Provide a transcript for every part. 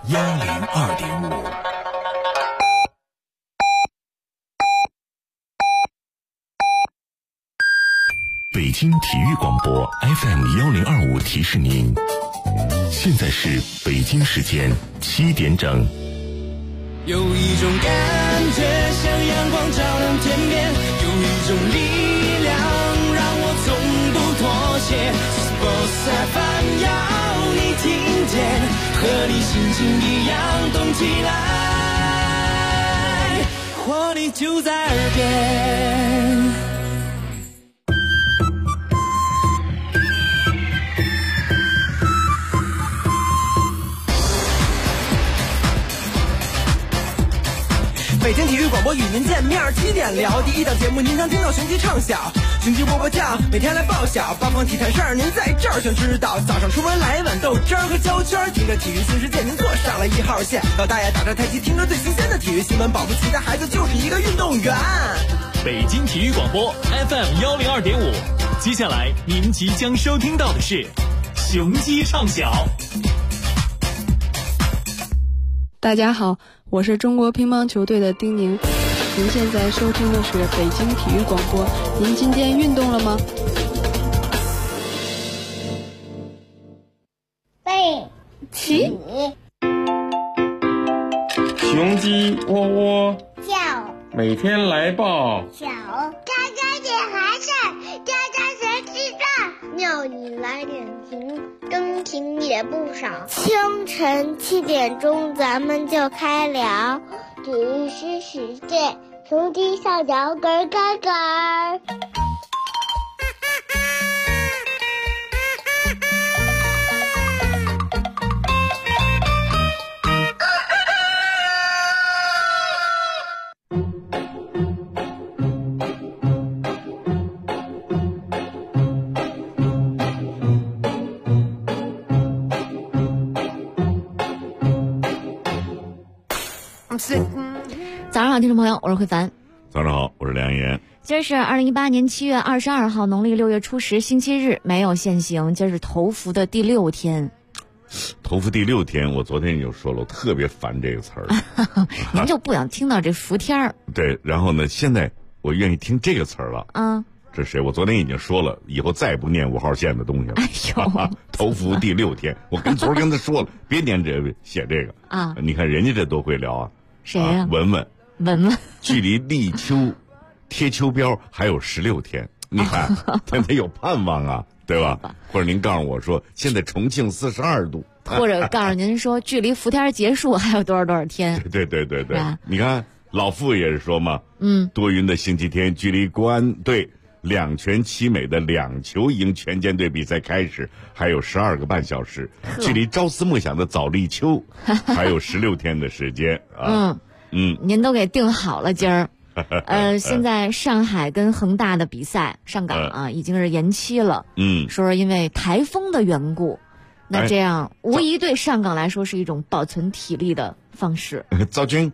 102.5。北京体育广播 FM1025提示您，现在是北京时间7点整。 有一种感觉像阳光照亮天边，有一种力量让我从不妥协。Sports FM 要你听见，和你心情一样动起来，活力就在耳边。 北京体育广播与您见面，7点聊第一档节目，您将听到雄鸡唱晓，雄鸡波波酱，每天来报晓，八方体坛事儿您在这儿全知道。早上出门来碗豆汁儿和焦圈，听着体育新世界您坐上了1号线。老大爷打着太极，听着最新鲜的体育新闻，保不齐的孩子就是一个运动员。 北京体育广播 FM102.5，接下来您即将收听到的是雄鸡唱晓。 大家好，我是中国乒乓球队的丁宁。您现在收听的是北京体育广播。您今天运动了吗？ 背起， 雄鸡窝窝叫， 每天来报小，家家点孩子，家家学吃饭，庙里来点情，真情也不少。清晨7点钟，咱们就开聊，体育新世界，雄鸡上脚咯咯咯。 早上好，听众朋友，我是慧凡。 早上好，我是梁岩。 今儿是2018年7月22号，农历6月初10，星期日，没有限行。今儿是头伏的第6天。 头伏第6天，我昨天就说了，我特别烦这个词儿。 您就不想听到这伏天儿？ 对，然后呢，现在我愿意听这个词儿了。 啊， 这谁？我昨天已经说了，以后再也不念5号线的东西了。 哎呦， 头伏第6天，我昨儿跟他说了，别念这个，写这个啊。 你看人家这多会聊啊。 谁呀、 啊？文文。距离立秋贴秋膘还有16天，你看他得有盼望啊，对吧？或者您告诉我说，现在重庆42度， 或者告诉您说，距离伏天结束还有多少天？ 对，你看老傅也是说嘛，多云的星期天，距离国安队2全其美的2球赢全舰队比赛开始还有12个半小时，距离朝思暮想的早立秋还有16天的时间啊。 您都给定好了今儿。现在上海跟恒大的比赛上港啊，已经是延期了。说是因为台风的缘故，那这样无疑对上港来说是一种保存体力的方式。 赵军，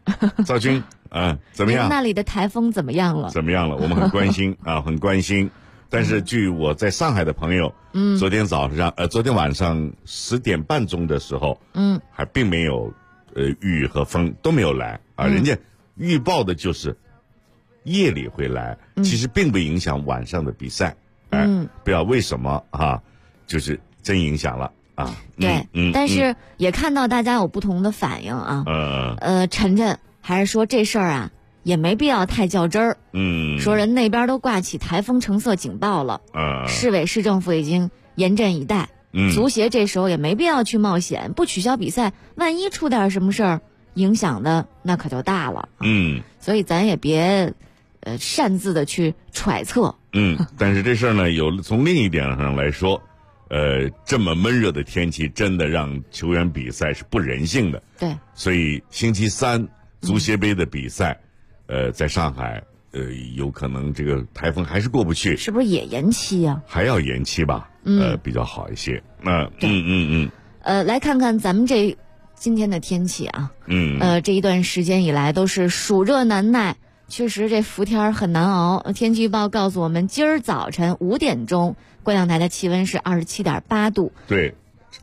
怎么样？ 那里的台风怎么样了？ 怎么样了？我们很关心啊，很关心。但是据我在上海的朋友，昨天晚上10点半钟的时候，还并没有。雨和风都没有来啊，人家预报的就是夜里会来，其实并不影响晚上的比赛。不知道为什么啊，就是真影响了啊。 对，但是也看到大家有不同的反应啊。晨晨还是说这事儿啊也没必要太较真儿。说人那边都挂起台风橙色警报了。市委市政府已经严阵以待。足协这时候也没必要去冒险，不取消比赛，万一出点什么事儿，影响的那可就大了。所以咱也别擅自的去揣测。 但是这事儿呢，从另一点上来说，这么闷热的天气，真的让球员比赛是不人性的。 对， 所以星期3足协杯的比赛，在上海，有可能这个台风还是过不去， 是不是也延期啊？ 还要延期吧？比较好一些。 来看看咱们今天的天气啊。这一段时间以来都是暑热难耐，确实这伏天很难熬。天气预报告诉我们，今儿早晨5点钟，观阳台的气温是27.8度。 对，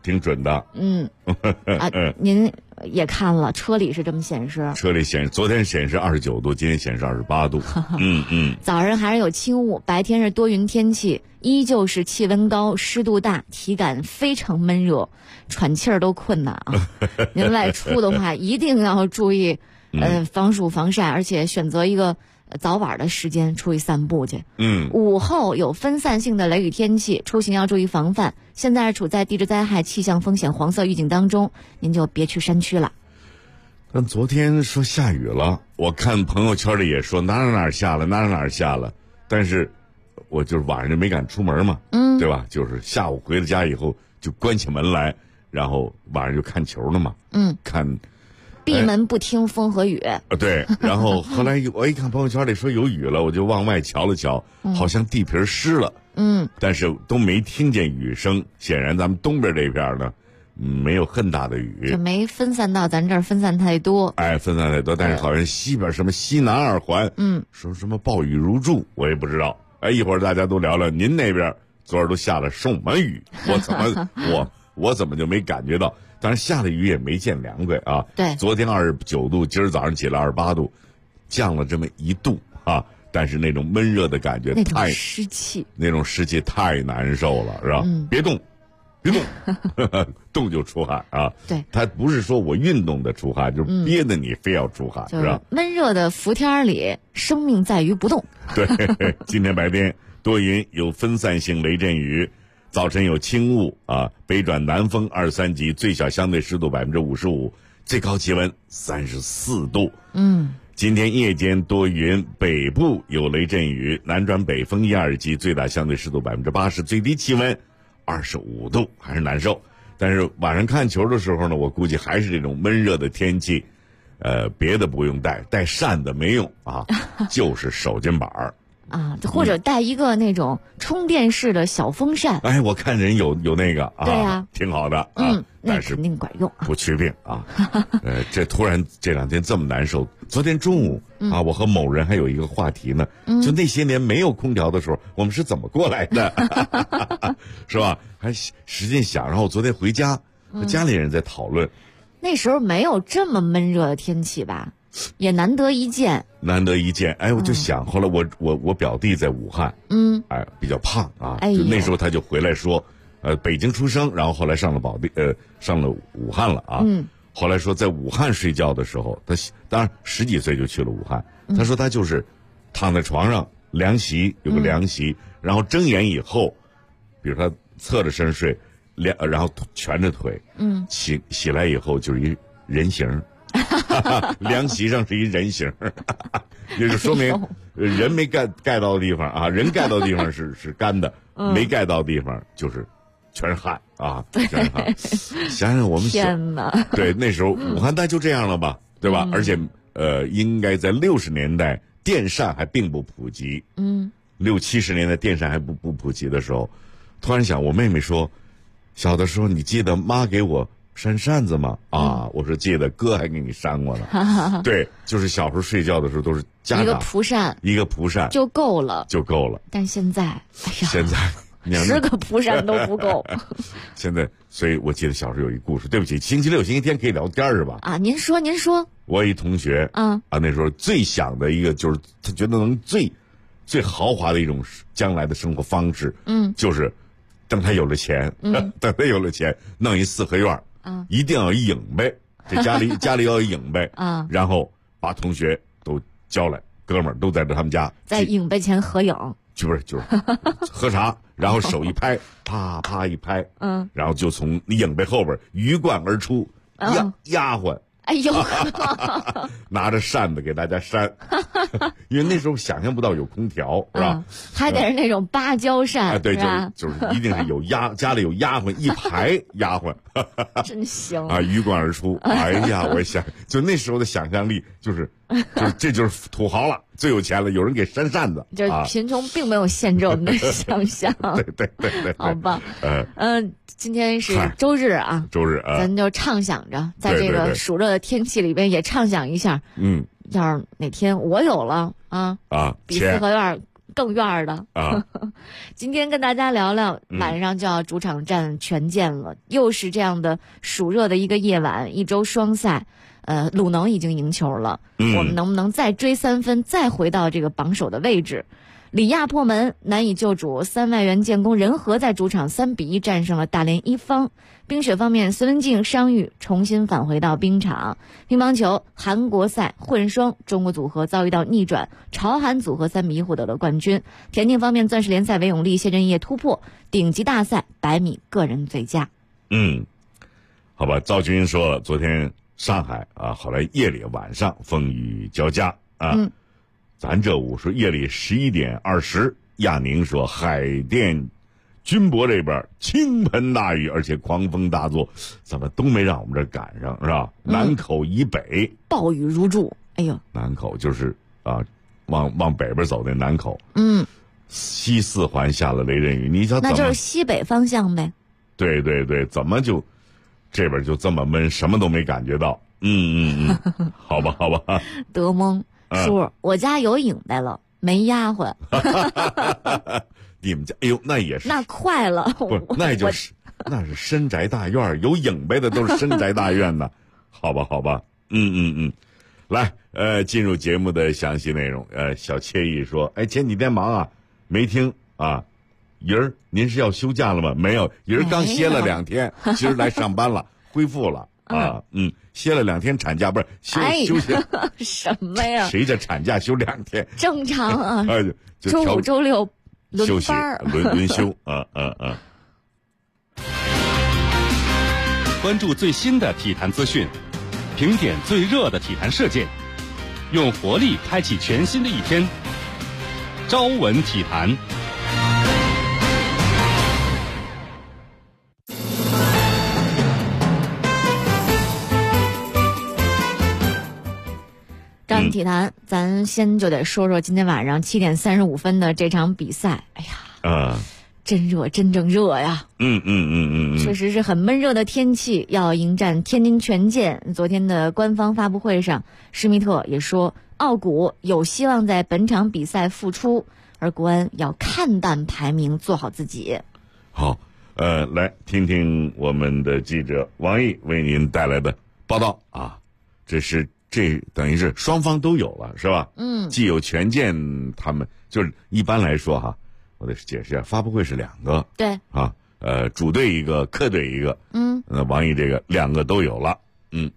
挺准的。 您也看了，车里是这么显示。 车里显示，昨天显示29度，今天显示28度。 早上还是有轻雾，白天是多云天气，依旧是气温高、湿度大，体感非常闷热，喘气儿都困难啊。您外出的话，一定要注意，防暑防晒，而且选择一个早晚的时间出去散步去。午后有分散性的雷雨天气，出行要注意防范。现在是处在地质灾害气象风险黄色预警当中，您就别去山区了。 但昨天说下雨了，我看朋友圈里也说哪儿下了，哪儿下了，但是我就是晚上就没敢出门嘛，对吧？就是下午回了家以后就关起门来，然后晚上就看球了嘛，看。 闭门不听风和雨。 对，然后后来我一看朋友圈里说有雨了，我就往外瞧了瞧，好像地皮湿了，但是都没听见雨声。显然咱们东边这片呢，没有很大的雨， 就没分散到咱这儿分散太多。 分散太多，但是好像西边什么西南二环，说什么暴雨如注，我也不知道。一会儿大家都聊聊您那边昨儿都下了什么雨，我怎么就没感觉到？当然下了雨也没见凉快啊。 对， 昨天29度，今儿早上起来28度，降了这么1度啊。但是那种闷热的感觉，那种湿气太难受了，是吧？别动，动就出汗啊。 对， 他不是说我运动的出汗，就是憋得你非要出汗，是吧？ 闷热的伏天里，生命在于不动。 对，今天白天多云，有分散性雷阵雨。早晨有轻雾啊，北转南风2、3级，最小相对湿度55%，最高气温34度。今天夜间多云，北部有雷阵雨，南转北风1、2级，最大相对湿度80%，最低气温25度，还是难受。但是晚上看球的时候呢，我估计还是这种闷热的天气，别的不用带扇子没用啊，就是手巾板儿。 或者带一个那种充电式的小风扇。 我看人有那个啊， 对啊， 挺好的啊，但是肯定管用， 不祛病啊。这突然这2天这么难受。昨天中午啊，我和某人还有一个话题呢，就那些年没有空调的时候，我们是怎么过来的，是吧？还使劲想。然后我昨天回家，和家里人在讨论， 那时候没有这么闷热的天气吧？也难得一见。 我就想，后来我表弟在武汉，比较胖啊，就那时候他就回来说，北京出生，然后后来上了武汉了啊，后来说在武汉睡觉的时候，他当然10几岁就去了武汉，他说他就是躺在床上凉席，有个凉席，然后睁眼以后，比如他侧着身睡，然后蜷着腿，起来以后就是一人形。凉席上是一人形，也就说明人没盖到的地方啊，人盖到的地方是干的，没盖到的地方就是全是汗啊，全是汗。想想我们天哪， 对，那时候武汉大就这样了吧，对吧？而且应该在60年代电扇还并不普及，60、70年代电扇还不普及的时候，突然想，我妹妹说，小的时候你记得妈给我扇扇子吗？我说记得，哥还给你扇过呢。对，就是小时候睡觉的时候都是家长一个蒲扇就够了。但现在10个蒲扇都不够。 现在，所以我记得小时候有一故事。对不起，星期六、星期天可以聊天是吧？ 您说。 我一同学那时候最想的一个就是他觉得能最豪华的一种将来的生活方式，就是等他有了钱，弄一4合院。一定要一影呗，这家里要一影呗，然后把同学都叫来，哥们儿都在他们家， 在影呗前合影， 就是喝茶，然后手一拍，啪啪一拍，然后就从影呗后边鱼贯而出，丫鬟。 哎呦， 拿着扇子给大家扇，因为那时候想象不到有空调，是吧？ 还得是那种芭蕉扇， 对，就是一定是有家里有丫鬟，一排丫鬟， 真行啊！鱼贯而出，哎呀，我想就那时候的想象力，这就是土豪了，最有钱了，有人给扇扇子， 就是贫穷并没有限制我们的想象。 对， 好吧，今天是周日啊，咱就畅想着在这个暑热的天气里边也畅想一下，要是哪天我有了比4合院更院的啊。今天跟大家聊聊，晚上就要主场战权健了，又是这样的暑热的一个夜晚，一周双赛。鲁能已经赢球了，我们能不能再追3分，再回到这个榜首的位置？里亚破门难以救主，3外援建功，人和在主场3-1战胜了大连一方。冰雪方面，孙文静、伤愈重新返回到冰场。乒乓球韩国赛混双中国组合遭遇到逆转，朝韩组合3-1获得了冠军。田径方面，钻石联赛韦永丽、谢震业突破顶级大赛100米个人最佳。 好吧，赵军说了，昨天上海啊，后来夜里晚上风雨交加啊。咱这午说夜里11点20，亚宁说海淀军博这边倾盆大雨，而且狂风大作，怎么都没让我们这赶上，是吧？南口以北暴雨如注，哎呦， 南口就是啊，往北边走的南口，西四环下了雷阵雨，你想那就是西北方向呗。 对对对，怎么就这边就这么闷，什么都没感觉到？好吧好吧， 得蒙。叔，我家有影呗了，没丫鬟。 你们家，哎呦，那也是， 那快了， 不，那就是那是深宅大院，有影呗的都是深宅大院呢。好吧，好吧，来，进入节目的详细内容。小惬意说，前几天忙啊，没听啊。姨儿，您是要休假了吗？没有，姨儿刚歇了2天，今儿来上班了，恢复了。歇了2天产假，不是休息什么呀？ 谁这产假休2天？ 正常啊， 周 5、周6 休息轮休关注最新的体坛资讯，评点最热的体坛事件，用活力开启全新的一天。朝闻体坛。 朝闻体坛，咱先就得说说今天晚上7点35分的这场比赛。哎呀，真热，真正热呀！确实是很闷热的天气，要迎战天津权健。昨天的官方发布会上，施密特也说，奥古有希望在本场比赛复出，而国安要看淡排名，做好自己。 好，来听听我们的记者王毅为您带来的报道啊，这等于是双方都有了，是吧？既有权健他们，就是一般来说哈，我得解释一下，发布会是2个， 对啊，主队一个，客队一个，那王毅这个2个都有了，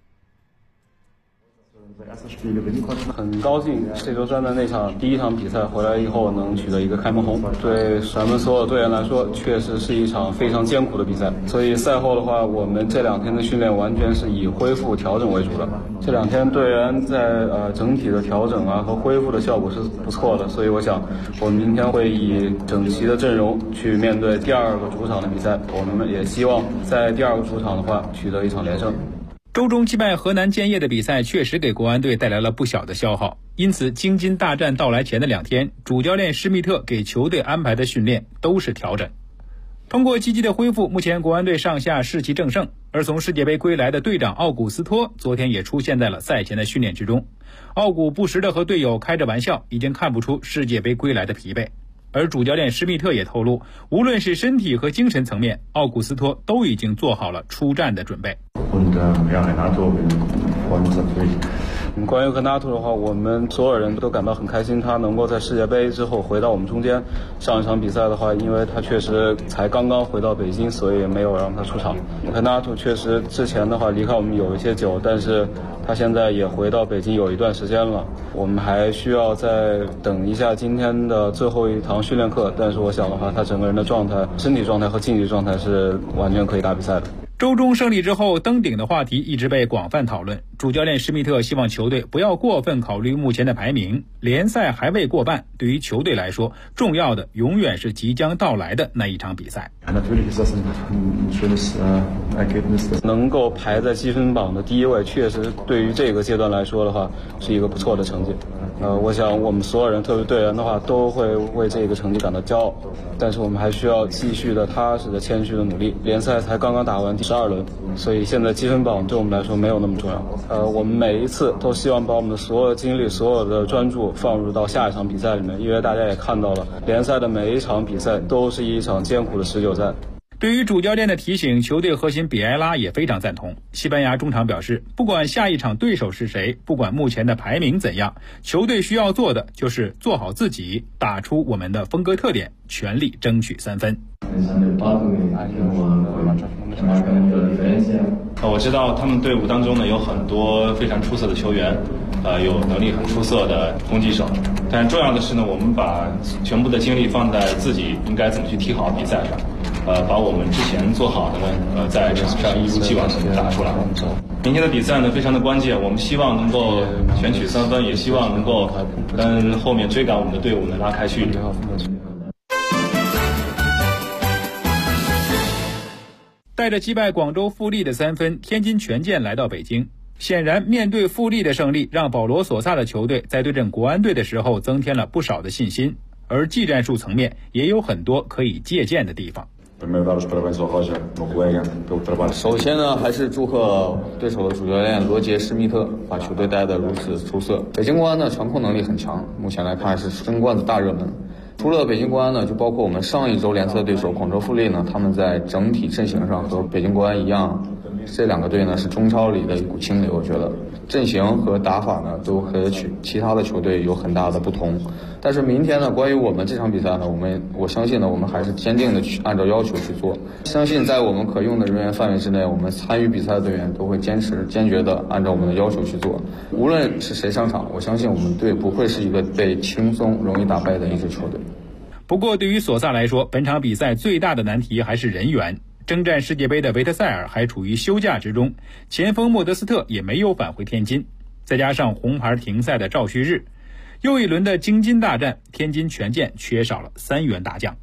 很高兴这周3的那场第一场比赛回来以后能取得一个开门红，对咱们所有队员来说确实是一场非常艰苦的比赛，所以赛后的话，我们这2天的训练完全是以恢复调整为主的。这2天队员在整体的调整啊和恢复的效果是不错的，所以我想我们明天会以整齐的阵容去面对第2个主场的比赛，我们也希望在第2个主场的话取得一场连胜。 周中击败河南建业的比赛确实给国安队带来了不小的消耗，因此京津大战到来前的2天，主教练施密特给球队安排的训练都是调整。通过积极的恢复，目前国安队上下士气正盛，而从世界杯归来的队长奥古斯托昨天也出现在了赛前的训练之中。奥古不时地和队友开着玩笑，已经看不出世界杯归来的疲惫。而主教练施密特也透露，无论是身体和精神层面，奥古斯托都已经做好了出战的准备。 关于和纳图的话，我们所有人都感到很开心，他能够在世界杯之后回到我们中间。上一场比赛的话，因为他确实才刚刚回到北京，所以没有让他出场。和纳图确实之前的话离开我们有一些久，但是他现在也回到北京有一段时间了。我们还需要再等一下今天的最后一堂训练课，但是我想的话，他整个人的状态、身体状态和竞技状态是完全可以打比赛的。 周中胜利之后，登顶的话题一直被广泛讨论。主教练施密特希望球队不要过分考虑目前的排名，联赛还未过半，对于球队来说，重要的永远是即将到来的那一场比赛。 能够排在积分榜的第1位，确实对于这个阶段来说的话，是一个不错的成绩。 我想我们所有人，特别队员的话，都会为这个成绩感到骄傲。但是我们还需要继续的踏实的、谦虚的努力。联赛才刚刚打完第12轮，所以现在积分榜对我们来说没有那么重要。我们每一次都希望把我们的所有的精力、所有的专注放入到下一场比赛里面，因为大家也看到了，联赛的每一场比赛都是一场艰苦的持久战。 对于主教练的提醒，球队核心比埃拉也非常赞同。西班牙中场表示，不管下一场对手是谁，不管目前的排名怎样，球队需要做的就是做好自己，打出我们的风格特点，全力争取3分。 我知道他们队伍当中呢有很多非常出色的球员，有能力很出色的攻击手，但重要的是呢，我们把全部的精力放在自己应该怎么去踢好比赛上，把我们之前做好的呢，在场上一如既往的打出来。明天的比赛呢非常的关键，我们希望能够全取3分，也希望能够跟后面追赶我们的队伍呢拉开距离。 带着击败广州富力的3分，天津权健来到北京。显然，面对富力的胜利，让保罗·索萨的球队在对阵国安队的时候增添了不少的信心，而技战术层面也有很多可以借鉴的地方。 首先呢，还是祝贺对手的主教练罗杰·施密特把球队带得如此出色。北京国安的传控能力很强，目前来看是争冠的大热门。除了北京国安呢，就包括我们上一周联赛对手广州富力呢，他们在整体阵型上和北京国安一样，这2个队呢是中超里的一股清流。我觉得阵型和打法呢都和其他的球队有很大的不同。但是明天呢，关于我们这场比赛呢，我相信呢，我们还是坚定的去按照要求去做。相信在我们可用的人员范围之内，我们参与比赛的队员都会坚决的按照我们的要求去做。无论是谁上场，我相信我们队不会是一个被轻松容易打败的一支球队。 不过对于索萨来说，本场比赛最大的难题还是人员。征战世界杯的维特塞尔还处于休假之中，前锋莫德斯特也没有返回天津，再加上红牌停赛的赵旭日，又一轮的京津大战，天津权健缺少了3员大将。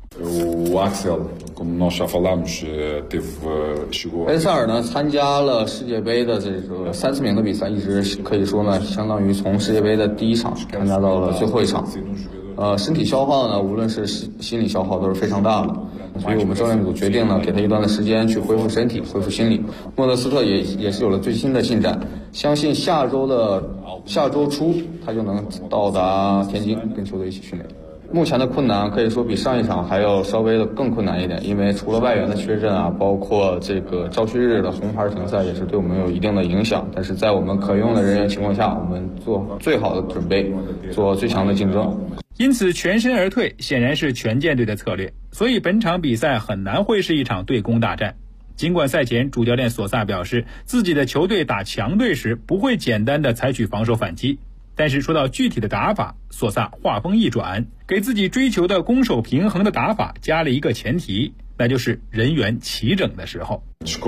维特塞尔呢参加了世界杯的这个3次名的比赛，一直可以说呢，相当于从世界杯的第1场参加到了最后一场。身体消耗呢，无论是心理消耗都是非常大的，所以我们教练组决定呢，给他一段的时间去恢复身体、恢复心理。莫德斯特也是有了最新的进展，相信下周初他就能到达天津，跟球队一起训练。目前的困难可以说比上一场还要稍微的更困难一点，因为除了外援的缺阵啊，包括这个赵旭日的红牌停赛也是对我们有一定的影响。但是在我们可用的人员情况下，我们做最好的准备，做最强的竞争。 因此全身而退显然是权健队的策略，所以本场比赛很难会是一场对攻大战。尽管赛前主教练索萨表示自己的球队打强队时不会简单的采取防守反击，但是说到具体的打法，索萨话锋一转，给自己追求的攻守平衡的打法加了一个前提，那就是人员齐整的时候。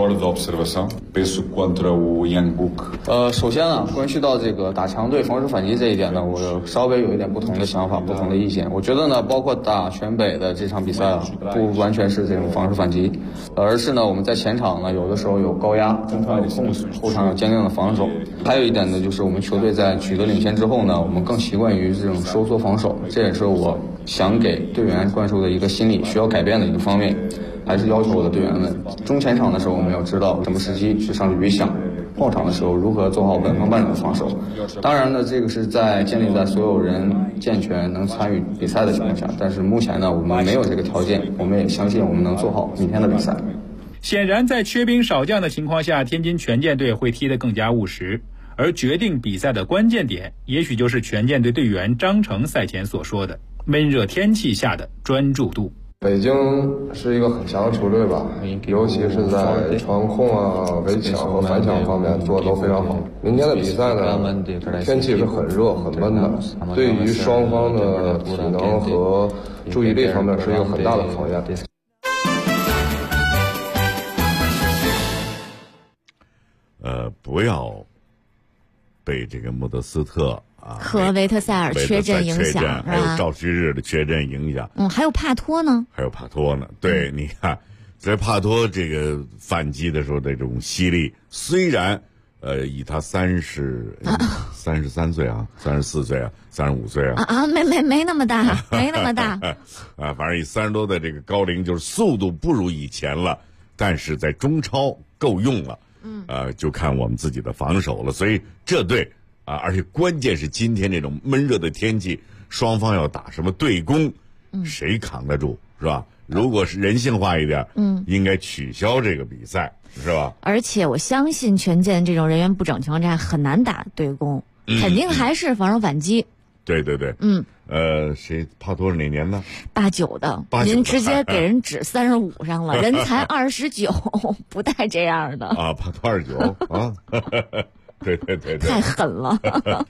首先啊，关系到这个打强队防守反击这一点呢，我稍微有一点不同的想法、不同的意见。我觉得呢，包括打全北的这场比赛啊，不完全是这种防守反击，而是呢我们在前场呢有的时候有高压，中场有控制，后场有坚定的防守。还有一点呢，就是我们球队在取得领先之后呢，我们更习惯于这种收缩防守，这也是我想给队员灌输的一个心理需要改变的一个方面。还是要求我的队员们，中前场的时候我们要知道什么时机去上去逼抢，后场的时候如何做好稳方半场的防守。当然呢，这个是在建立在所有人健全能参与比赛的情况下，但是目前呢我们没有这个条件，我们也相信我们能做好明天的比赛。 显然在缺兵少将的情况下，天津权健队会踢得更加务实，而决定比赛的关键点也许就是权健队队员张成赛前所说的闷热天气下的专注度。 北京是一个很强的球队吧，尤其是在传控啊、围抢和反抢方面做得都非常好。明天的比赛呢，天气是很热很闷的，对于双方的体能和注意力方面是一个很大的考验。 不要被这个莫德斯特和维特塞尔缺阵影响， 还有赵旭日的缺阵影响。 还有帕托呢。 对，你看，在帕托这个反击的时候的这种犀利，虽然以他33 33岁啊，34岁啊，35岁啊。 没那么大，没那么大。 反正以30多的这个高龄，就是速度不如以前了，但是在中超够用了。就看我们自己的防守了。所以这队而且关键是今天这种闷热的天气，双方要打什么对攻，谁扛得住是吧？如果是人性化一点，应该取消这个比赛，是吧？ 而且我相信权健这种人员不整情况下很难打对攻，肯定还是防守反击。 对。谁帕托是哪年的 ？89的。您直接给人指35上了，人才29，不带这样的啊！帕托29啊，对， 太狠了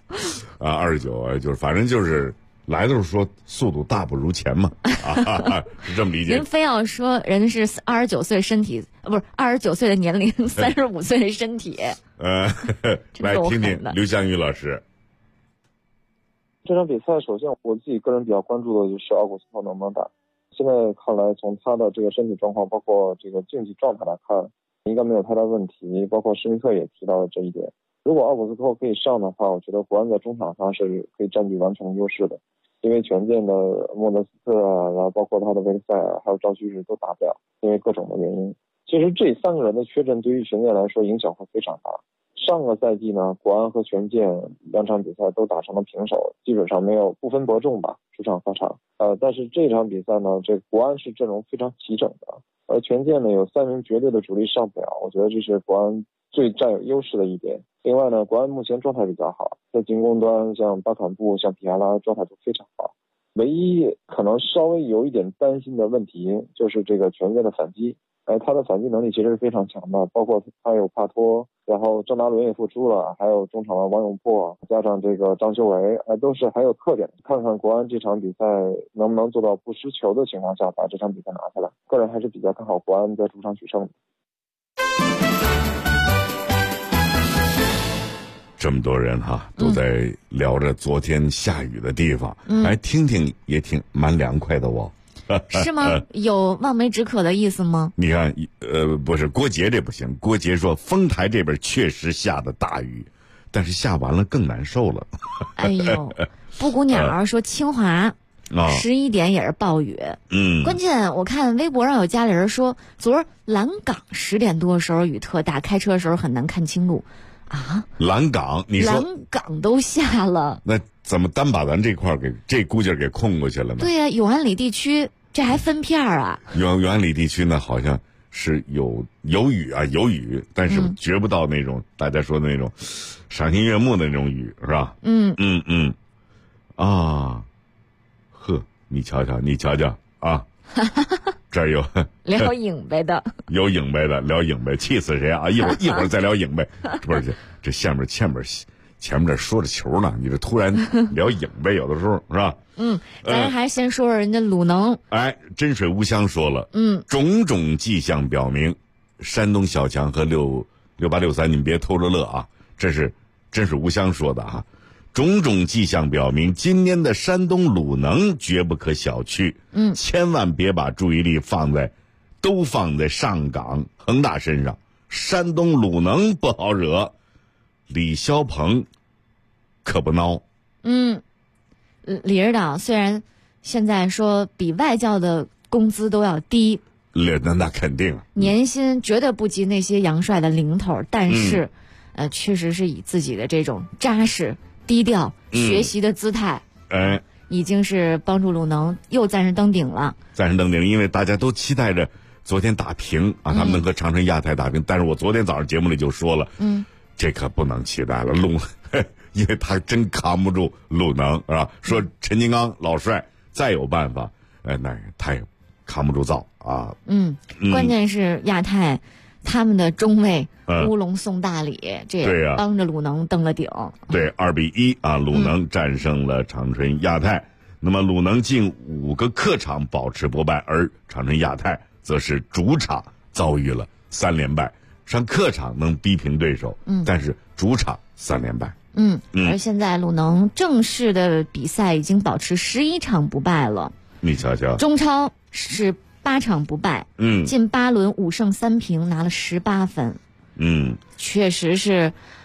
29就是反正就是来的时候说速度大不如前嘛，是这么理解。 您非要说人是29岁身体，不是29岁的年龄，35岁的身体。 来听听刘翔宇老师。 这场比赛，首先我自己个人比较关注的就是奥古斯托能不能打。现在看来，从他的这个身体状况，包括这个竞技状态来看，应该没有太大问题。包括施密特也提到了这一点。如果奥古斯托可以上的话，我觉得国安在中场上是可以占据完全优势的。因为权健的莫德斯特啊，然后包括他的维克塞尔，还有赵旭日都打不了，因为各种的原因。其实这3个人的缺阵对于权健来说影响会非常大。上个赛季呢，国安和权健2场比赛都打成了平手，基本上没有不分伯仲吧，主场客场。但是这场比赛呢，这国安是阵容非常齐整的，而权健呢有3名绝对的主力上不了，我觉得这是国安最占有优势的一点。另外呢，国安目前状态比较好，在进攻端像巴坎布、像皮亚拉状态都非常好。唯一可能稍微有一点担心的问题就是这个权健的反击。他的反击能力其实是非常强的，包括他有帕托，然后郑达伦也复出了，还有中场的王永珀，加上这个张修为，都是很有特点的。看看国安这场比赛能不能做到不失球的情况下把这场比赛拿下来。个人还是比较看好国安在主场取胜的。 这么多人都在聊着昨天下雨的地方，听听也挺蛮凉快的哦。 是吗？有望梅止渴的意思吗？ 你看，不是郭杰这不行。郭杰说，丰台这边确实下的大雨，但是下完了更难受了。 哎呦，布谷鸟说清华11点也是暴雨。关键我看微博上有家里人说，昨儿蓝港10点多的时候雨特大，开车的时候很难看清路。 蓝港，你说蓝港都下了， 那怎么单把咱这块给这估计给空过去了呢？ 对呀，永安里地区。这还分片啊？ 永安里地区呢，好像是有雨，但是绝不到那种大家说的那种赏心悦目的那种雨，是吧？你瞧瞧啊，这儿有聊影呗的， 有影呗的，聊影呗，气死谁啊！一会儿再聊影呗，不是这前面这说着球呢，你这突然聊影呗，有的时候是吧？ 咱还是先说说人家鲁能。 真水无香说了，种种迹象表明，山东小强和68、63，你们别偷着乐啊，这是真水无香说的啊。种种迹象表明，今年的山东鲁能绝不可小觑。千万别把注意力都放在上港恒大身上。山东鲁能不好惹，李霄鹏可不孬。 李指导虽然现在说比外教的工资都要低， 那肯定年薪绝对不及那些洋帅的零头，但是确实是以自己的这种扎实低调学习的姿态，已经是帮助鲁能又暂时登顶了。 因为大家都期待着昨天打平他们能和长春亚泰打平，但是我昨天早上节目里就说了，这可不能期待了，因为他真扛不住鲁能，是吧？说陈金刚老帅再有办法，那他也扛不住造啊。 关键是亚泰他们的中卫乌龙送大礼，这也帮着鲁能登了顶。 对，2-1鲁能战胜了长春亚泰。那么鲁能近5个客场保持不败，而长春亚泰则是主场遭遇了3连败。上客场能逼平对手，但是主场3连败。 而现在鲁能正式的比赛已经保持11场不败了。 你瞧瞧， 中超是8场不败，近8轮5胜3平，拿了18分。确实是，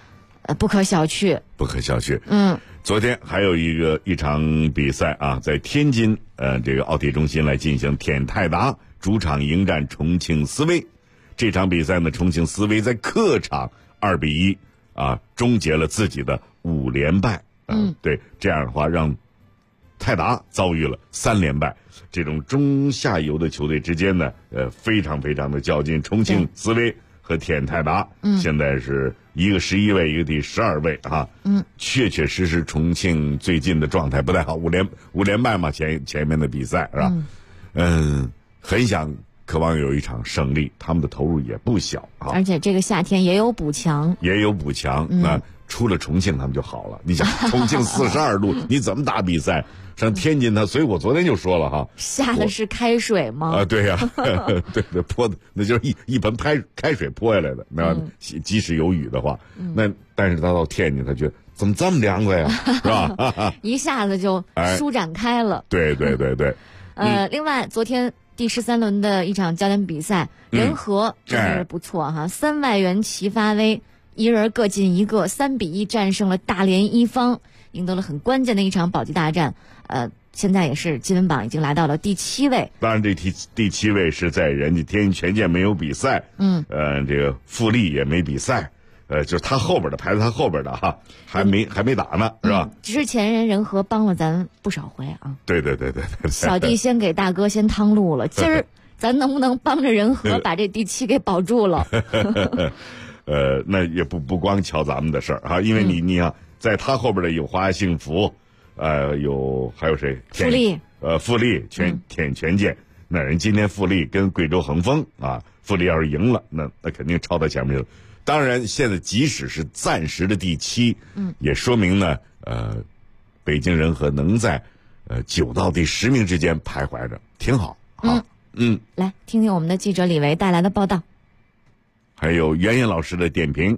不可小觑。 不可小觑。昨天还有一场比赛啊，在天津这个奥体中心来进行，田泰达主场迎战重庆斯威。这场比赛呢，重庆斯威在客场2-1终结了自己的5连败。对，这样的话让泰达遭遇了3连败。这种中下游的球队之间呢，非常非常的较劲。重庆斯威和田泰达现在是一个11位，一个第12位啊。确确实实重庆最近的状态不太好，5连败嘛，前面的比赛是吧？很想渴望有一场胜利，他们的投入也不小啊。 而且这个夏天也有补强。 那出了重庆他们就好了。你想重庆42度，你怎么打比赛？上天津所以我昨天就说了哈， 下的是开水吗？ 对呀，对，泼的那就是一盆开水泼下来的。那即使有雨的话，但是他到天津，他觉得怎么这么凉快呀，是吧？ 一下子就舒展开了。 对。 另外昨天第13轮的一场焦点比赛，人和真是不错哈，3外援齐发威，一人各进一个，3-1战胜了大连一方，赢得了很关键的一场保级大战。现在也是积分榜已经来到了第7位。 当然，这第7位是在人家天津权健没有比赛，这个富力也没比赛，就是他后边的排在他后边的哈，还没打呢，是吧？ 之前人和帮了咱不少回啊。 对。 小弟先给大哥先趟路了，今儿咱能不能帮着人和把这第7给保住了？ 那也不光瞧咱们的事儿哈，因为你啊，在他后边的有华夏幸福。还有谁？富力权健，那人今天富力跟贵州恒丰富力要是赢了，那肯定超到前面去了。当然，现在即使是暂时的第7，也说明呢，北京人和能在9到第10名之间徘徊着，挺好。 来听听我们的记者李维带来的报道， 还有袁岩老师的点评。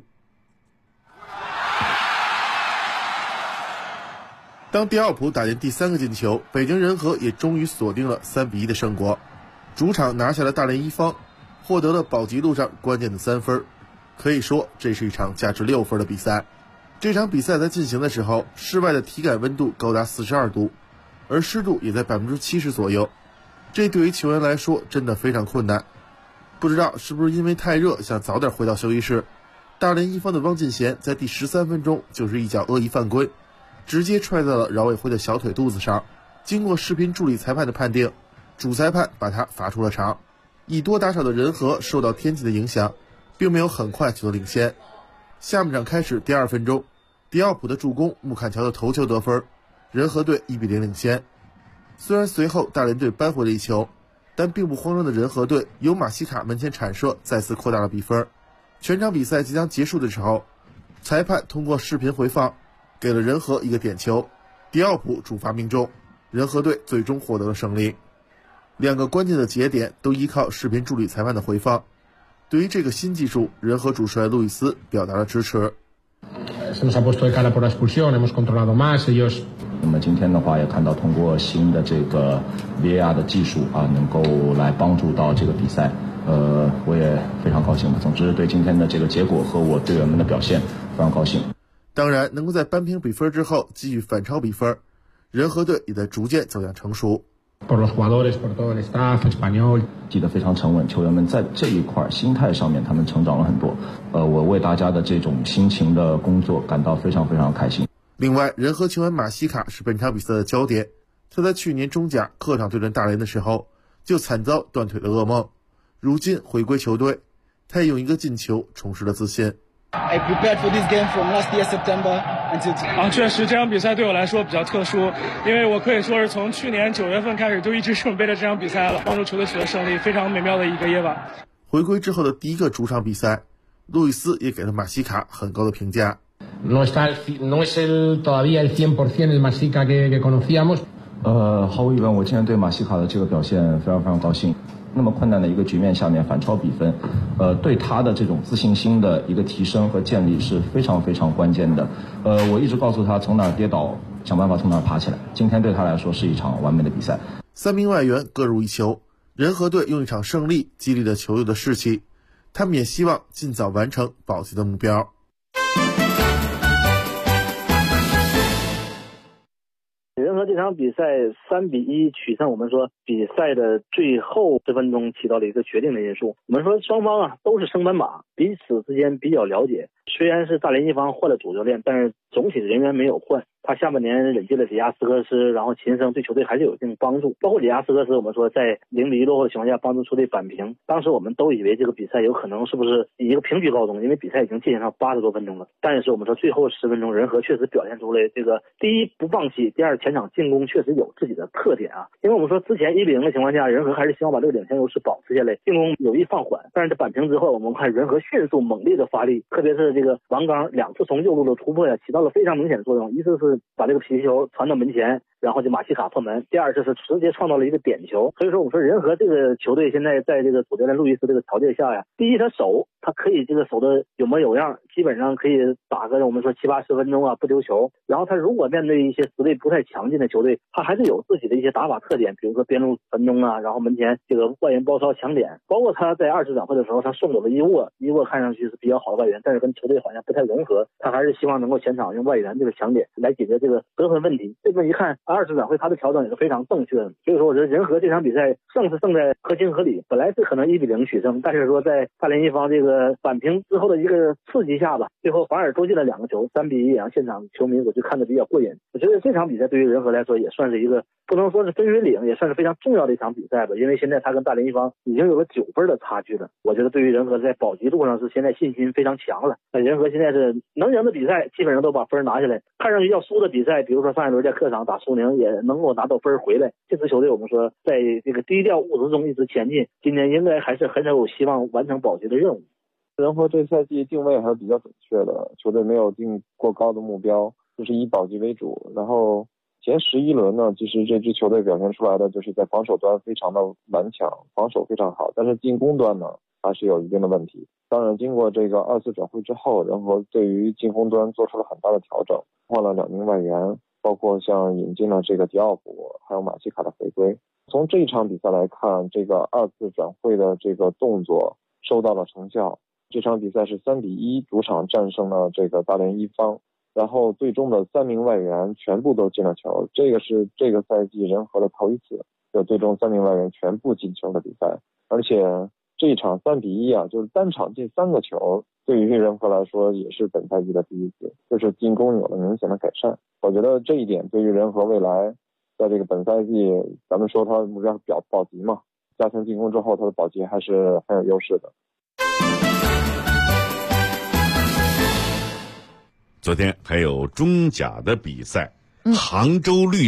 当迪奥普打进第3个进球，北京人和也终于锁定了3-1的胜果，主场拿下了大连一方，获得了保级路上关键的3分。可以说这是一场价值6分的比赛。这场比赛在进行的时候，室外的体感温度高达42度，而湿度也在70%左右，这对于球员来说真的非常困难。不知道是不是因为太热想早点回到休息室，大连一方的汪进贤在第13分钟就是一脚恶意犯规，直接踹在了饶伟辉的小腿肚子上。经过视频助理裁判的判定，主裁判把他罚出了场。以多打少的人和受到天气的影响，并没有很快取得领先。下半场开始第2分钟，迪奥普的助攻，穆坎乔的头球得分，人和队1-0领先。虽然随后大连队扳回了一球，但并不慌张的人和队由马西卡门前铲射再次扩大了比分。全场比赛即将结束的时候，裁判通过视频回放给了人和一个点球，迪奥普主罚命中，人和队最终获得了胜利。2个关键的节点都依靠视频助理裁判的回放。对于这个新技术，人和主帅路易斯表达了支持。 那么今天的话也看到通过新的这个 VAR 的技术能够来帮助到这个比赛，我也非常高兴。总之对今天的这个结果和我队员们的表现非常高兴。 当然能够在扳平比分之后继续反超比分，人和队也在逐渐走向成熟。 记得非常沉稳，球员们在这一块心态上面他们成长了很多，我为大家的这种辛勤的工作感到非常非常开心。 另外，人和球员马西卡是本场比赛的焦点，他在去年中甲客场对阵大连的时候就惨遭断腿的噩梦，如今回归球队，他也用一个进球重拾了自信。 I prepared for this game from last year September until 确实这场比赛对我来说比较特殊，因为我可以说是从去年9月份开始就一直准备着这场比赛了，帮助球队取得胜利，非常美妙的一个夜晚。 回归之后的第1个主场比赛，路易斯也给了马西卡很高的评价。 No es todavía el 100% el Masica que conocíamos。 毫无疑问，我今天对马西卡的这个表现非常非常高兴。那么困难的一个局面下面反超比分，对他的这种自信心的一个提升和建立是非常非常关键的。我一直告诉他从哪儿跌倒，想办法从哪儿爬起来。今天对他来说是一场完美的比赛。 3名外援各入1球，人和队用一场胜利激励了球队的士气，他们也希望尽早完成保级的目标。 合这场比赛3-1取胜，我们说比赛的最后10分钟起到了一个决定的因素。我们说双方都是升班马，彼此之间比较了解。虽然是大连一方换了主教练，但是总体人员没有换。他下半年累积了里亚斯科斯，然后秦升对球队还是有一定帮助。包括里亚斯科斯，我们说在0-1落后的情况下帮助球队反平。当时我们都以为这个比赛有可能是不是以一个平局告终，因为比赛已经进行上80多分钟了。但是我们说最后10分钟，人和确实表现出来这个第一不放弃，第二前场进攻确实有自己的特点啊。因为我们说之前1-0的情况下，人和还是希望把这个领先优势保持下来，进攻有意放缓。但是在扳平之后，我们看人和迅速猛烈的发力，特别是这个王刚2次从右路的突破起到了非常明显的作用。一次是把这个皮球传到门前，然后就马西卡破门，第二次是直接创造了一个点球。所以说我们说人和这个球队现在在这个主教练路易斯这个条件下呀，第一他可以这个守的有模有样，基本上可以打个我们说70-80分钟啊不丢球。然后他如果面对一些实力不太强劲的球队，他还是有自己的一些打法特点，比如说边路传中啊，然后门前这个外援包抄抢点。包括他在2次转会的时候，他送走了伊沃看上去是比较好的外援，但是跟球队好像不太融合，他还是希望能够前场用外援这个抢点来解决这个得分问题。这么一看2次转会他的调整也是非常正确的。所以说我觉得人和这场比赛胜是胜在合情合理，本来是可能1-0取胜，但是说在大连一方这个扳平之后的一个刺激下吧，最后反而多进了2个球，3-1，然后现场球迷我就看得比较过瘾。我觉得这场比赛对于人和来说也算是一个不能说是分水岭，也算是非常重要的一场比赛吧，因为现在他跟大连一方已经有了9分的差距了。我觉得对于人和在保级路上是现在信心非常强了。人和现在是能赢的比赛基本上都把分拿下来，看上去要输的比赛，比如说上一轮在客场打苏宁也能够拿到分回来。这支球队我们说在这个低调务实中一直前进，今年应该还是很有希望完成保级的任务。 人和这赛季定位还是比较准确的，球队没有定过高的目标，就是以保级为主。然后前11轮呢，其实这支球队表现出来的就是在防守端非常的顽强，防守非常好，但是进攻端呢还是有一定的问题。当然经过这个2次转会之后，人和对于进攻端做出了很大的调整，换了2名外援，包括像引进了这个迪奥普还有马西卡的回归。从这一场比赛来看，这个2次转会的这个动作收到了成效。这场比赛是3-1主场战胜了这个大连一方，然后最终的3名外援全部都进了球，这个是这个赛季人和的头一次有最终3名外援全部进球的比赛。而且这一场3-1啊，就是单场进3个球，对于人和来说也是本赛季的第一次，就是进攻有了明显的改善。我觉得这一点对于人和未来在这个本赛季，咱们说他目标保级嘛，加强进攻之后他的保级还是很有优势的。 昨天还有中甲的比赛，杭州绿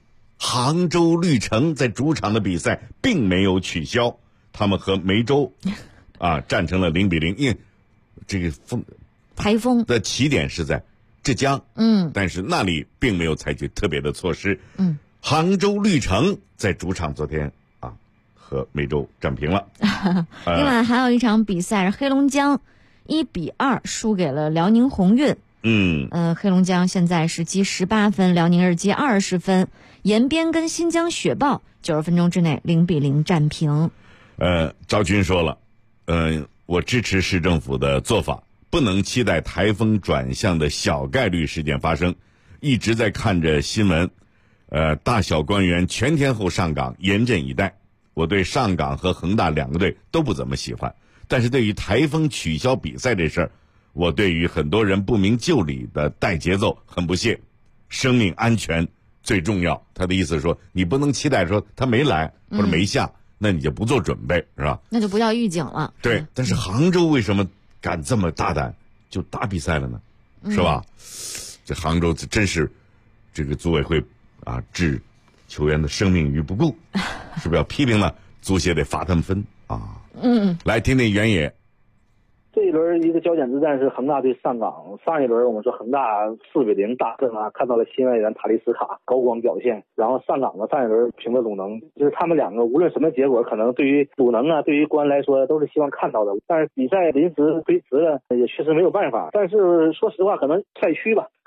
城在主场的比赛并没有取消，他们和梅州战成了0-0，因为这个台风的起点是在浙江，但是那里并没有采取特别的措施。杭州绿城在主场昨天和梅州战平了。 另外还有一场比赛，黑龙江1-2输给了辽宁宏运。黑龙江现在是积18分，辽宁日积20分，延边跟新疆雪豹90分钟之内0-0战平。 赵军说了，我支持市政府的做法，不能期待台风转向的小概率事件发生。一直在看着新闻，大小官员全天候上岗，严阵以待。我对上港和恒大2个队都不怎么喜欢，但是对于台风取消比赛这事儿，我对于很多人不明就里的带节奏很不屑。生命安全最重要。他的意思是说，你不能期待说他没来或者没下，那你就不做准备，是吧？ 那就不叫预警了。 对，但是杭州为什么敢这么大胆就打比赛了呢？是吧？这杭州真是这个组委会置球员的生命于不顾，是不是要批评呢？足协得罚他们分啊！来听听原野。 这一轮一个焦点之战是恒大对上港。上一轮我们说恒大4-0大胜看到了新外援塔利斯卡高光表现，然后上港上一轮平了鲁能，就是他们2个无论什么结果，可能对于鲁能对于国安来说都是希望看到的。但是比赛临时推迟了，也确实没有办法。但是说实话，可能赛区吧，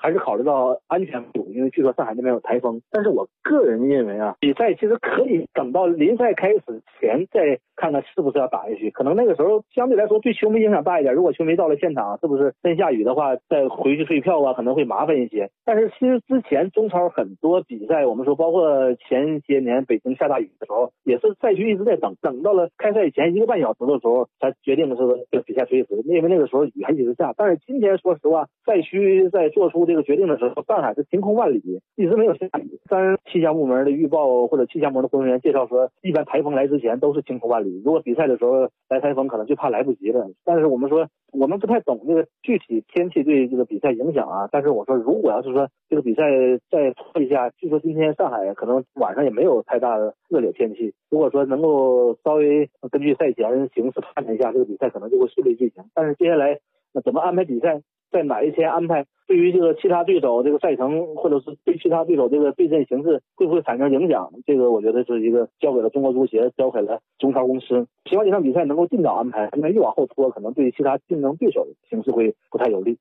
还是考虑到安全为主，因为据说上海那边有台风。但是我个人认为啊，比赛其实可以等到临赛开始前再看看是不是要打下去，可能那个时候相对来说对球迷影响大一点。如果球迷到了现场，是不是真下雨的话，再回去退票啊，可能会麻烦一些。但是其实之前中超很多比赛，我们说包括前些年北京下大雨的时候，也是赛区一直在等到了开赛前1个半小时的时候才决定的是这个比赛推迟，因为那个时候雨还一直下。但是今天说实话，赛区在做出这个决定的时候，上海是晴空万里，一直没有下雨。当然气象部门的预报或者气象部门的工作人员介绍说，一般台风来之前都是晴空万里，如果比赛的时候来台风，可能就怕来不及了。但是我们说我们不太懂这个具体天气对这个比赛影响啊。但是我说如果要是说这个比赛再拖一下，据说今天上海可能晚上也没有太大的恶劣天气，如果说能够稍微根据赛前形势判断一下，这个比赛可能就会顺利进行。但是接下来怎么安排比赛，在哪一天安排，对于这个其他对手这个赛程，或者是对其他对手这个对阵形势会不会产生影响，这个我觉得是一个交给了中国足协，交给了中超公司，希望这场比赛能够尽早安排，因为越往后拖，可能对其他竞争对手形势会不太有利。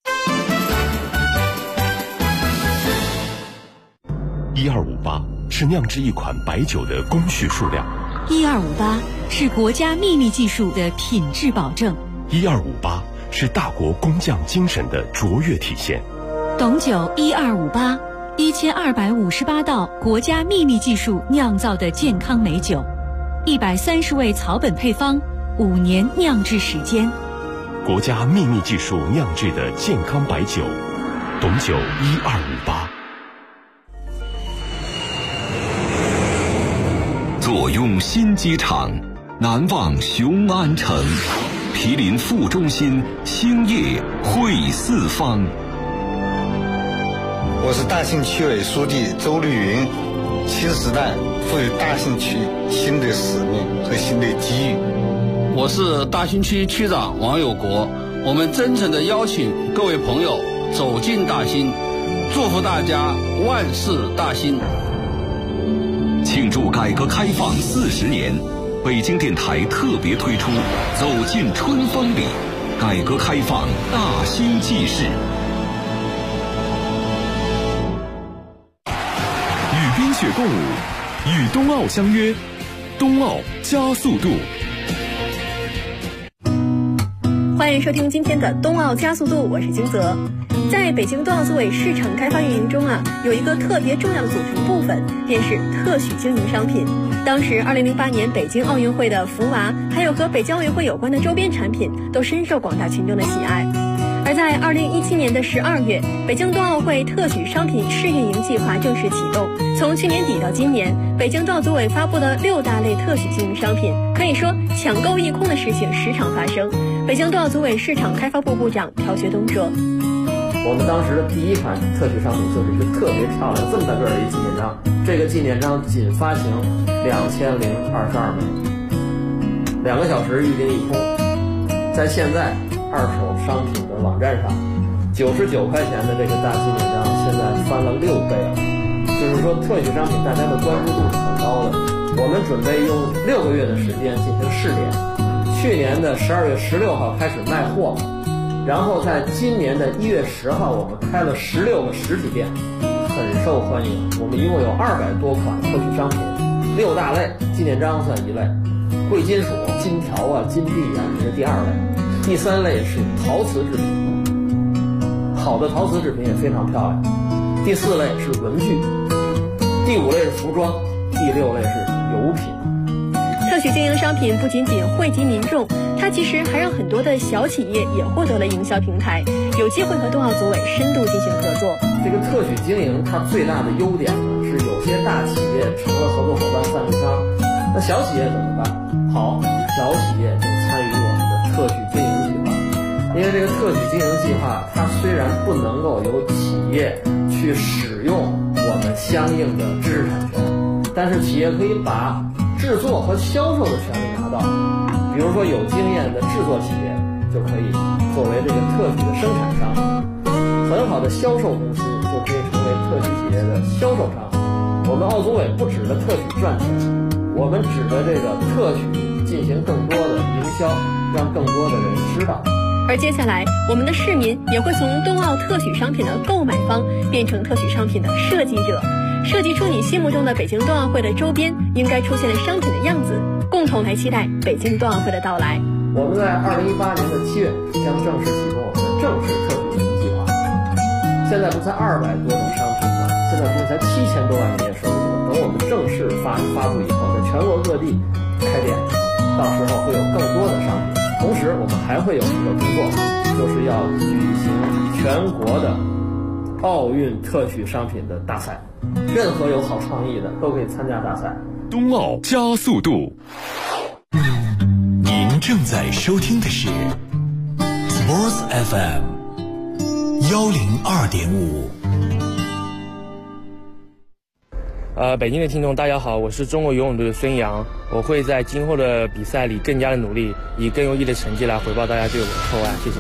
1258是酿制一款白酒的工序数量 ，1258是国家秘密技术的品质保证 ，1258是大国工匠精神的卓越体现。 董酒1258 1258道国家秘密技术酿造的健康美酒，130味草本配方，5年酿制时间。 国家秘密技术酿制的健康白酒，董酒1258。 坐拥新机场，南望雄安城，毗邻副中心，兴业汇四方。 我是大兴区委书记周绿云，新时代赋予大兴区新的使命和新的机遇。 我是大兴区区长王有国，我们真诚地邀请各位朋友走进大兴，祝福大家万事大兴。 庆祝改革开放40年，北京电台特别推出《走进春风里》，改革开放大兴纪事。 与冰雪共舞，与冬奥相约，冬奥加速度。 欢迎收听今天的冬奥加速度，我是金泽。在北京冬奥组委市场开发运营中有一个特别重要的组成部分，便是特许经营商品。当时2008年北京奥运会的福娃，还有和北京奥运会有关的周边产品，都深受广大群众的喜爱。而在2017年的12月，北京冬奥会特许商品试运营计划正式启动。从去年底到今年，北京冬奥组委发布了6大类特许经营商品，可以说抢购一空的事情时常发生。北京冬奥组委市场开发部部长朴学东说：“ 我们当时的第一款特许商品就是一个特别漂亮、这么大个的一纪念章，这个纪念章仅发行2022枚，2个小时预订一空。在现在二手商品的网站上，99块钱的这个大纪念章现在翻了6倍了，就是说特许商品大家的关注度是很高的。我们准备用6个月的时间进行试点，去年的12月16号开始卖货，然后在今年的1月10号我们开了16个实体店，很受欢迎。我们一共有200多款特许商品，6大类，纪念章算一类，贵金属、金条金币这是第2类，第3类是陶瓷制品，好的陶瓷制品也非常漂亮，第4类是文具，第5类是服装，第6类是油品。 特许经营商品不仅仅惠及民众，它其实还让很多的小企业也获得了营销平台，有机会和冬奥组委深度进行合作。 这个特许经营它最大的优点呢，是有些大企业成了合作伙伴赞助商，那小企业怎么办？好，小企业就参与我们的特许经营计划。因为这个特许经营计划，它虽然不能够由企业去使用我们相应的知识产权，但是企业可以把制作和销售的权利拿到。比如说有经验的制作企业就可以作为这个特许的生产商，很好的销售公司就可以成为特许企业的销售商。我们奥组委不指的特许赚钱，我们指的这个特许进行更多的营销，让更多的人知道。 而接下来，我们的市民也会从冬奥特许商品的购买方变成特许商品的设计者，设计出你心目中的北京冬奥会的周边应该出现的商品的样子，共同来期待北京冬奥会的到来。 我们在2018年的7月将正式启动我们的正式特许运营计划。现在不才200多种商品吗？现在不是才7000多万营业收入吗？等我们正式发布以后，在全国各地开店，到时候会有更多的商品。同时，我们还会有一个工作，就是要举行全国的奥运特许商品的大赛，任何有好创意的都可以参加大赛。 冬奥加速度。您正在收听的是 Sports FM 102.5。 北京的听众大家好，我是中国游泳队的孙杨，我会在今后的比赛里更加的努力，以更优异的成绩来回报大家对我的厚爱，谢谢。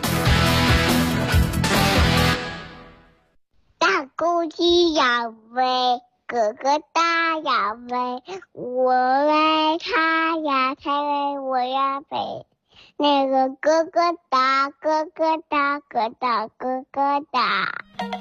大公鸡要飞，哥哥大要飞，我爱他呀，他为我呀飞。那个哥哥大，哥哥大，哥大，哥哥大。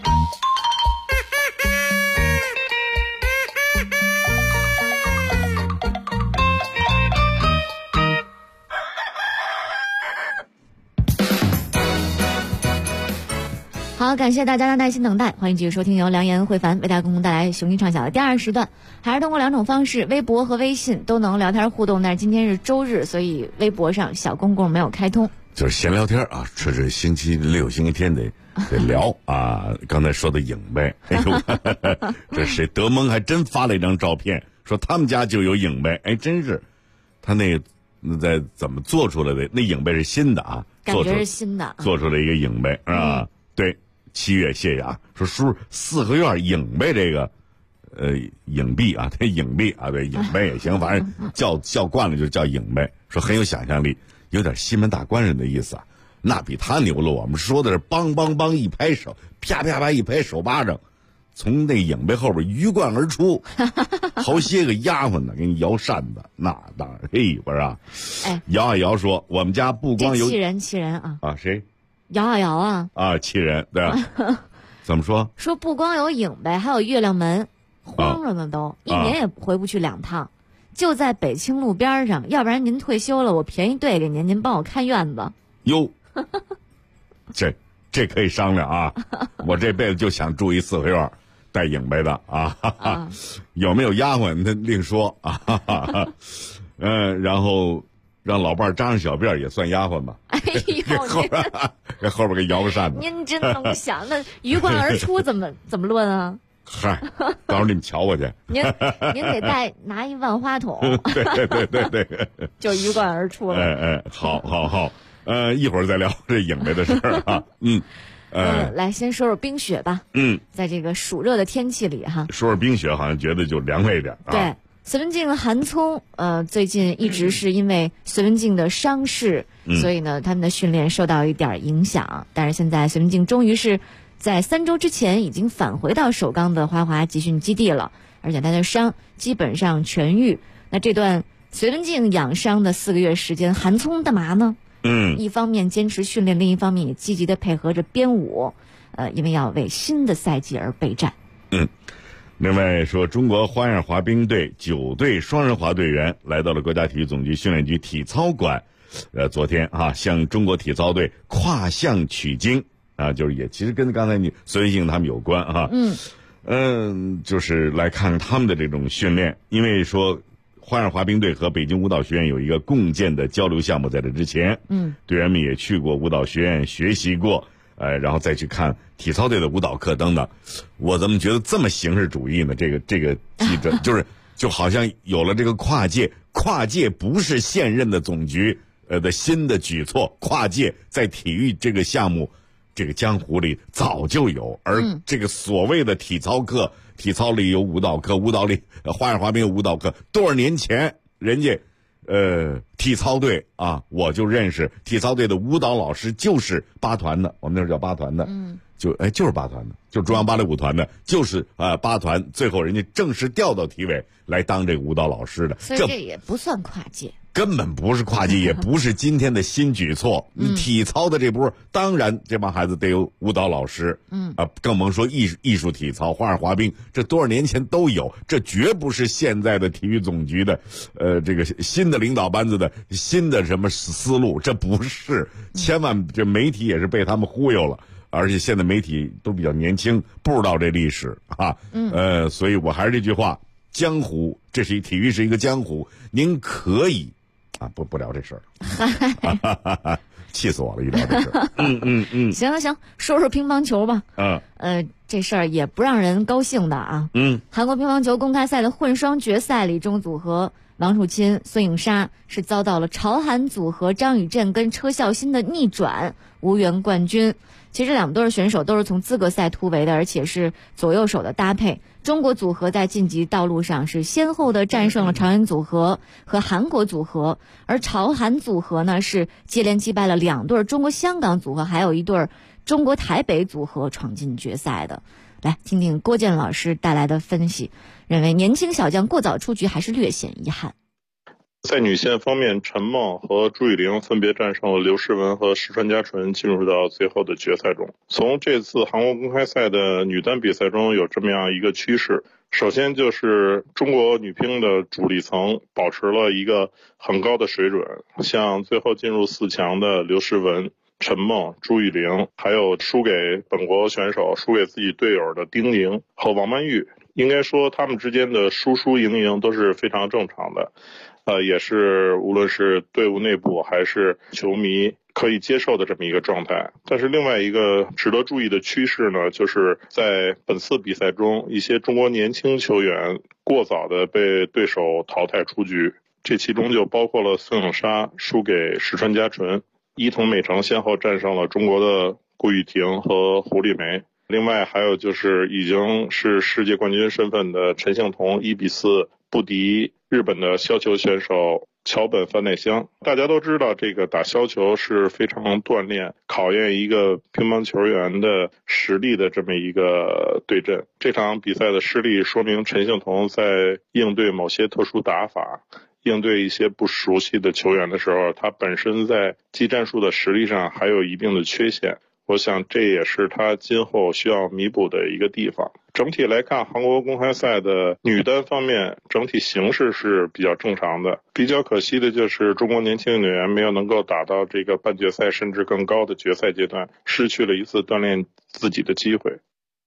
好，感谢大家的耐心等待，欢迎继续收听由梁岩、慧凡为大家共同带来雄心畅想的第2时段，还是通过2种方式，微博和微信都能聊天互动。但是今天是周日，所以微博上小公共没有开通， 就是闲聊天啊，这是星期六、星期天得聊啊。刚才说的影呗，哎呦，这谁德蒙还真发了一张照片，说他们家就有影呗，哎，真是，他那在怎么做出来的？那影呗是新的啊， 感觉是新的， 做出来一个影呗啊，对。7月谢雅说叔4合院影呗，这个影币啊，这影币啊，对，影呗也行，反正叫惯了就叫影呗。说很有想象力，有点西门大官人的意思啊，那比他牛了。我们说的是梆梆梆一拍手，啪啪啪一拍手巴掌，从那影呗后边鱼贯而出，好些个丫鬟呢给你摇扇子，那当然，嘿，我说啊， 哎， 摇啊摇说我们家不光有气人啊谁？ 摇啊摇啊！ 啊，气人，对啊。怎么说？ 说不光有影呗，还有月亮门，慌着呢都，一年也回不去2趟，就在北清路边上。要不然您退休了，我便宜兑给您，您帮我看院子。 哟，这可以商量啊！我这辈子就想住一4合院带影呗的啊！有没有丫鬟那另说啊！然后。让老伴扎上小辫也算丫鬟吧。 哎呦， 给后边给摇个扇子。 您真能想，那鱼贯而出怎么论啊？ 嗨，到时候你们瞧我去。 您得拿一万花筒。 对， 就鱼贯而出了。 哎，好，一会儿再聊这影呗的事儿啊。 来先说说冰雪吧。在这个暑热的天气里哈， 说说冰雪好像觉得就凉快一点啊。 对。隋文静和韩聪，最近一直是因为隋文静的伤势，所以呢，他们的训练受到一点影响。但是现在隋文静终于是在3周之前已经返回到首钢的花滑集训基地了，而且他的伤基本上痊愈。那这段隋文静养伤的4个月时间，韩聪干嘛呢？一方面坚持训练，另一方面也积极的配合着编舞，因为要为新的赛季而备战。 另外说，中国花样滑冰队9队双人滑队员来到了国家体育总局训练局体操馆，昨天向中国体操队跨项取经啊，就是也其实跟刚才你隋文静他们有关啊。就是来看他们的这种训练，因为说花样滑冰队和北京舞蹈学院有一个共建的交流项目，在这之前，队员们也去过舞蹈学院学习过。然后再去看体操队的舞蹈课等等，我怎么觉得这么形式主义呢？这个记者就好像有了这个跨界不是现任的总局的新的举措，跨界在体育这个项目这个江湖里早就有，而这个所谓的体操课，体操里有舞蹈课，舞蹈里花样滑冰有舞蹈课，多少年前人家。体操队啊，我就认识体操队的舞蹈老师就是8团的，我们那时候叫8团的， 就是8团的，就中央芭蕾舞团的，就是8团，最后人家正式调到体委来当这个舞蹈老师的， 所以这也不算跨界， 根本不是跨界，也不是今天的新举措。体操的这波，当然这帮孩子得有舞蹈老师，更甭说艺术体操、花样滑冰，这多少年前都有，这绝不是现在的体育总局的这个新的领导班子的新的什么思路，这不是，千万这媒体也是被他们忽悠了。而且现在媒体都比较年轻，不知道这历史啊，所以我还是这句话，江湖，体育是一个江湖，您可以啊，不聊这事儿，气死我了，一聊这事儿。 行，说说乒乓球吧。这事儿也不让人高兴的啊。韩国乒乓球公开赛的混双决赛里，中组合王楚钦、孙颖莎是遭到了朝韩组合张宇镇跟车孝新的逆转，无缘冠军。其实两对选手都是从资格赛突围的，而且是左右手的搭配。中国组合在晋级道路上是先后的战胜了朝鲜组合和韩国组合，而朝韩组合呢是接连击败了2对中国香港组合，还有一对中国台北组合闯进决赛的。来听听郭健老师带来的分析，认为年轻小将过早出局还是略显遗憾。 在女线方面，陈梦和朱雨玲分别战胜了刘诗雯和石川佳纯，进入到最后的决赛中。从这次韩国公开赛的女单比赛中有这么样一个趋势，首先就是中国女乒的主力层保持了一个很高的水准，像最后进入4强的刘诗雯、陈梦、朱雨玲，还有输给本国选手、输给自己队友的丁宁和王曼玉，应该说他们之间的输赢都是非常正常的。也是无论是队伍内部还是球迷可以接受的这么一个状态。但是另外一个值得注意的趋势呢，就是在本次比赛中，一些中国年轻球员过早的被对手淘汰出局，这其中就包括了孙颖莎输给石川佳纯，伊藤美诚先后战胜了中国的顾雨婷和胡丽梅。另外还有就是已经是世界冠军身份的陈幸同1比4不敌日本的削球选手桥本范奈香。大家都知道这个打削球是非常锻炼考验一个乒乓球员的实力的这么一个对阵。这场比赛的失利说明陈幸同在应对某些特殊打法，应对一些不熟悉的球员的时候，他本身在技战术的实力上还有一定的缺陷，我想这也是他今后需要弥补的一个地方。整体来看，韩国公开赛的女单方面整体形势是比较正常的，比较可惜的就是中国年轻运动员没有能够打到这个半决赛甚至更高的决赛阶段，失去了一次锻炼自己的机会。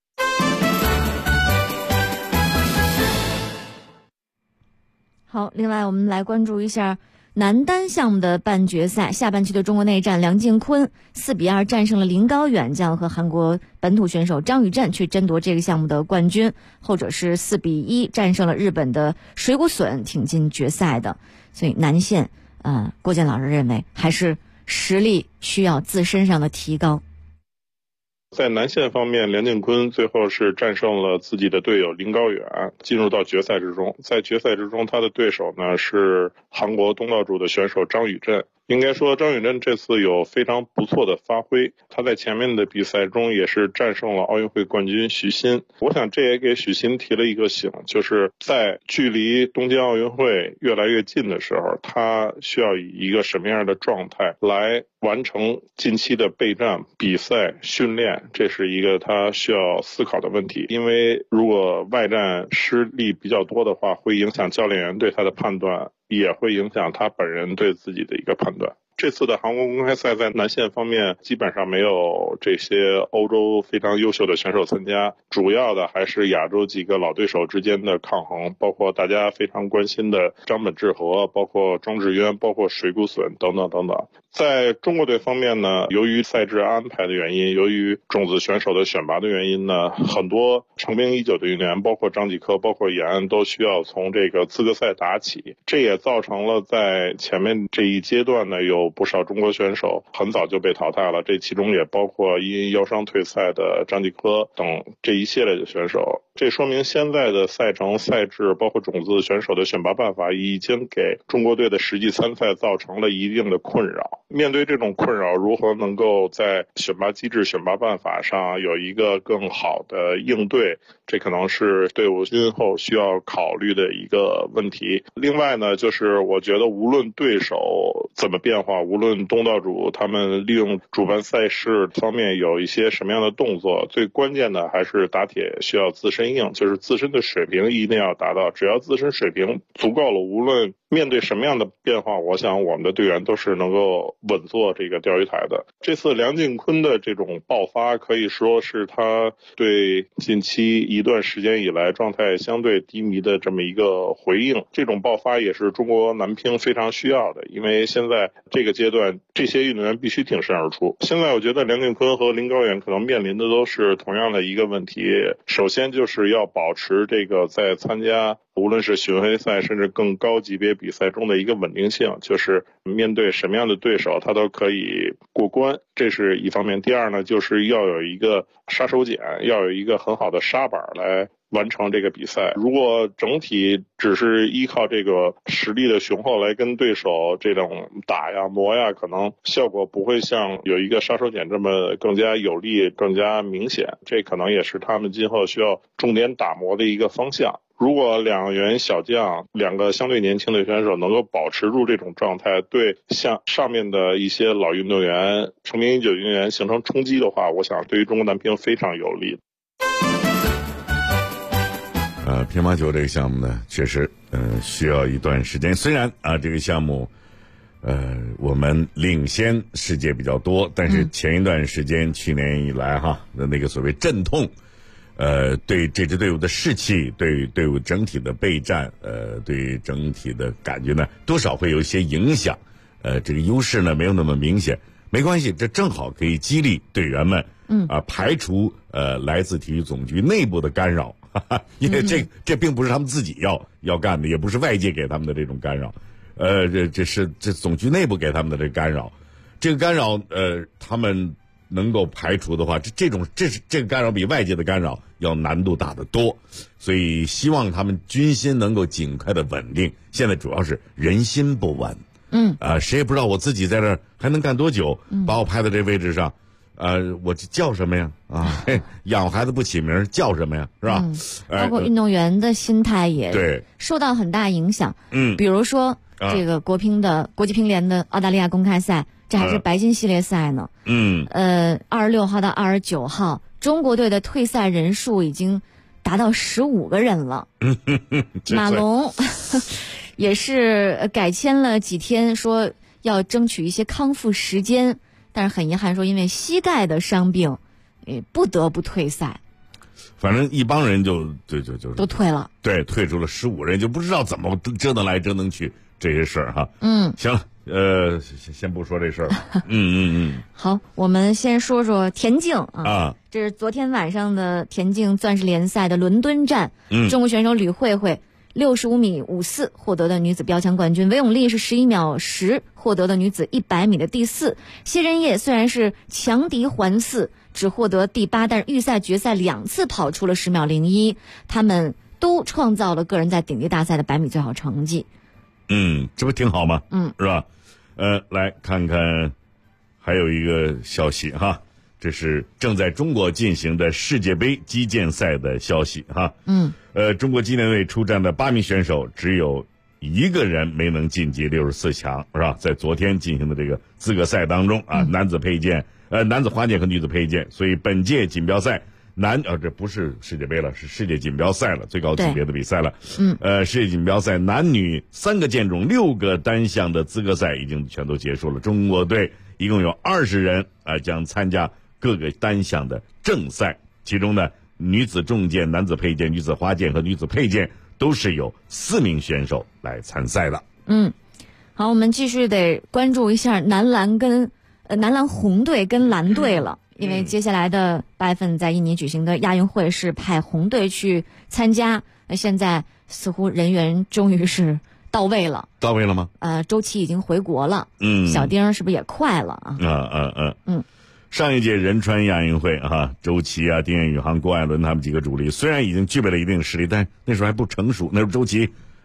好，另外我们来关注一下男单项目的半决赛，下半区的中国内战，梁靖昆4比2战胜了林高远，将和韩国本土选手张宇镇去争夺这个项目的冠军。后者是4比1战胜了日本的水谷隼，挺进决赛的。所以男线，郭健老师认为还是实力需要自身上的提高。 在男线方面，梁靖昆最后是战胜了自己的队友林高远，进入到决赛之中。在决赛之中，他的对手呢是韩国东道主的选手张宇镇。应该说张宇镇这次有非常不错的发挥，他在前面的比赛中也是战胜了奥运会冠军徐昕。我想这也给许昕提了一个醒，就是在距离东京奥运会越来越近的时候，他需要以一个什么样的状态来完成近期的备战、比赛、训练，这是一个他需要思考的问题。因为如果外战失利比较多的话，会影响教练员对他的判断，也会影响他本人对自己的一个判断。这次的韩国公开赛在男线方面基本上没有这些欧洲非常优秀的选手参加，主要的还是亚洲几个老对手之间的抗衡，包括大家非常关心的张本智和，包括庄智渊，包括水谷隼等等等等。在中国队方面呢，由于赛制安排的原因，由于种子选手的选拔的原因呢，很多成名已久的运动员，包括张继科，包括严安，都需要从这个资格赛打起。这也造成了在前面这一阶段呢，有不少中国选手很早就被淘汰了，这其中也包括因腰伤退赛的张继科等这一系列的选手。这说明现在的赛程、赛制，包括种子选手的选拔办法，已经给中国队的实际参赛造成了一定的困扰。 面对这种困扰，如何能够在选拔机制、选拔办法上有一个更好的应对，这可能是队伍今后需要考虑的一个问题。另外呢，就是我觉得无论对手怎么变化，无论东道主他们利用主办赛事方面有一些什么样的动作，最关键的还是打铁需要自身硬，就是自身的水平一定要达到，只要自身水平足够了，无论面对什么样的变化，我想我们的队员都是能够稳坐这个钓鱼台的。这次梁靖昆的这种爆发，可以说是他对近期一段时间以来状态相对低迷的这么一个回应。这种爆发也是中国男乒非常需要的，因为现在这个阶段这些运动员必须挺身而出。现在我觉得梁靖昆和林高远可能面临的都是同样的一个问题，首先就是要保持这个在参加无论是巡回赛甚至更高级别比赛中的一个稳定性，就是面对什么样的对手他都可以过关，这是一方面。第二呢，就是要有一个杀手锏，要有一个很好的杀板来完成这个比赛。如果整体只是依靠这个实力的雄厚来跟对手这种打呀磨呀，可能效果不会像有一个杀手锏这么更加有力更加明显，这可能也是他们今后需要重点打磨的一个方向。如果两员小将，两个相对年轻的选手能够保持住这种状态，对像上面的一些老运动员、成名已久运动员形成冲击的话，我想对于中国男乒非常有利。 乒乓球这个项目呢，确实需要一段时间。虽然这个项目我们领先世界比较多，但是前一段时间去年以来那个所谓阵痛，对这支队伍的士气，对队伍整体的备战，对整体的感觉呢，多少会有一些影响。这个优势呢没有那么明显，没关系，这正好可以激励队员们，排除来自体育总局内部的干扰，因为这并不是他们自己要干的，也不是外界给他们的这种干扰，这是总局内部给他们的这个干扰，这个干扰他们能够排除的话，这个干扰比外界的干扰要难度大得多，所以希望他们军心能够尽快的稳定。现在主要是人心不稳，谁也不知道我自己在这儿还能干多久，把我派到这位置上，我叫什么呀？养孩子不起名叫什么呀？是吧？ 包括运动员的心态也受到很大影响。比如说这个国际乒联的澳大利亚公开赛。这还是白金系列赛呢。26号到29号，中国队的退赛人数已经达到15个人了。马龙也是改签了几天，说要争取一些康复时间，但是很遗憾说因为膝盖的伤病，不得不退赛。 反正一帮人就都退了， 对，退出了15人，就不知道怎么折腾来折腾去这些事儿哈。行了。先不说这事儿了。 好，我们先说说田径啊。这是昨天晚上的田径钻石联赛的伦敦站，中国选手吕慧慧65米54获得的女子标枪冠军，韦永丽是11秒10获得的女子100米的第4。谢震业虽然是强敌环4，只获得第8，但是预赛决赛2次跑出了10秒01，他们都创造了个人在顶级大赛的100米最好成绩。 这不挺好吗？是吧？来看看，还有一个消息哈，这是正在中国进行的世界杯击剑赛的消息哈。中国击剑队出战的8名选手，只有1个人没能晋级64强，是吧？在昨天进行的这个资格赛当中啊，男子花剑和女子佩剑，所以本届锦标赛。这不是世界杯了，是世界锦标赛了，最高级别的比赛了。世界锦标赛男女3个剑种6个单项的资格赛已经全都结束了。中国队一共有20人将参加各个单项的正赛，其中呢，女子重剑、男子佩剑、女子花剑和女子佩剑都是有4名选手来参赛的。 好，我们继续得关注一下男篮红队跟蓝队了。因为接下来的8月份在印尼举行的亚运会是派红队去参加，现在似乎人员终于是到位了。 到位了吗？ 周琦已经回国了。小丁是不是也快了啊？ 上一届仁川亚运会周琦啊、丁彦雨航、郭艾伦他们几个主力，虽然已经具备了一定的实力，但那时候还不成熟。那时候周琦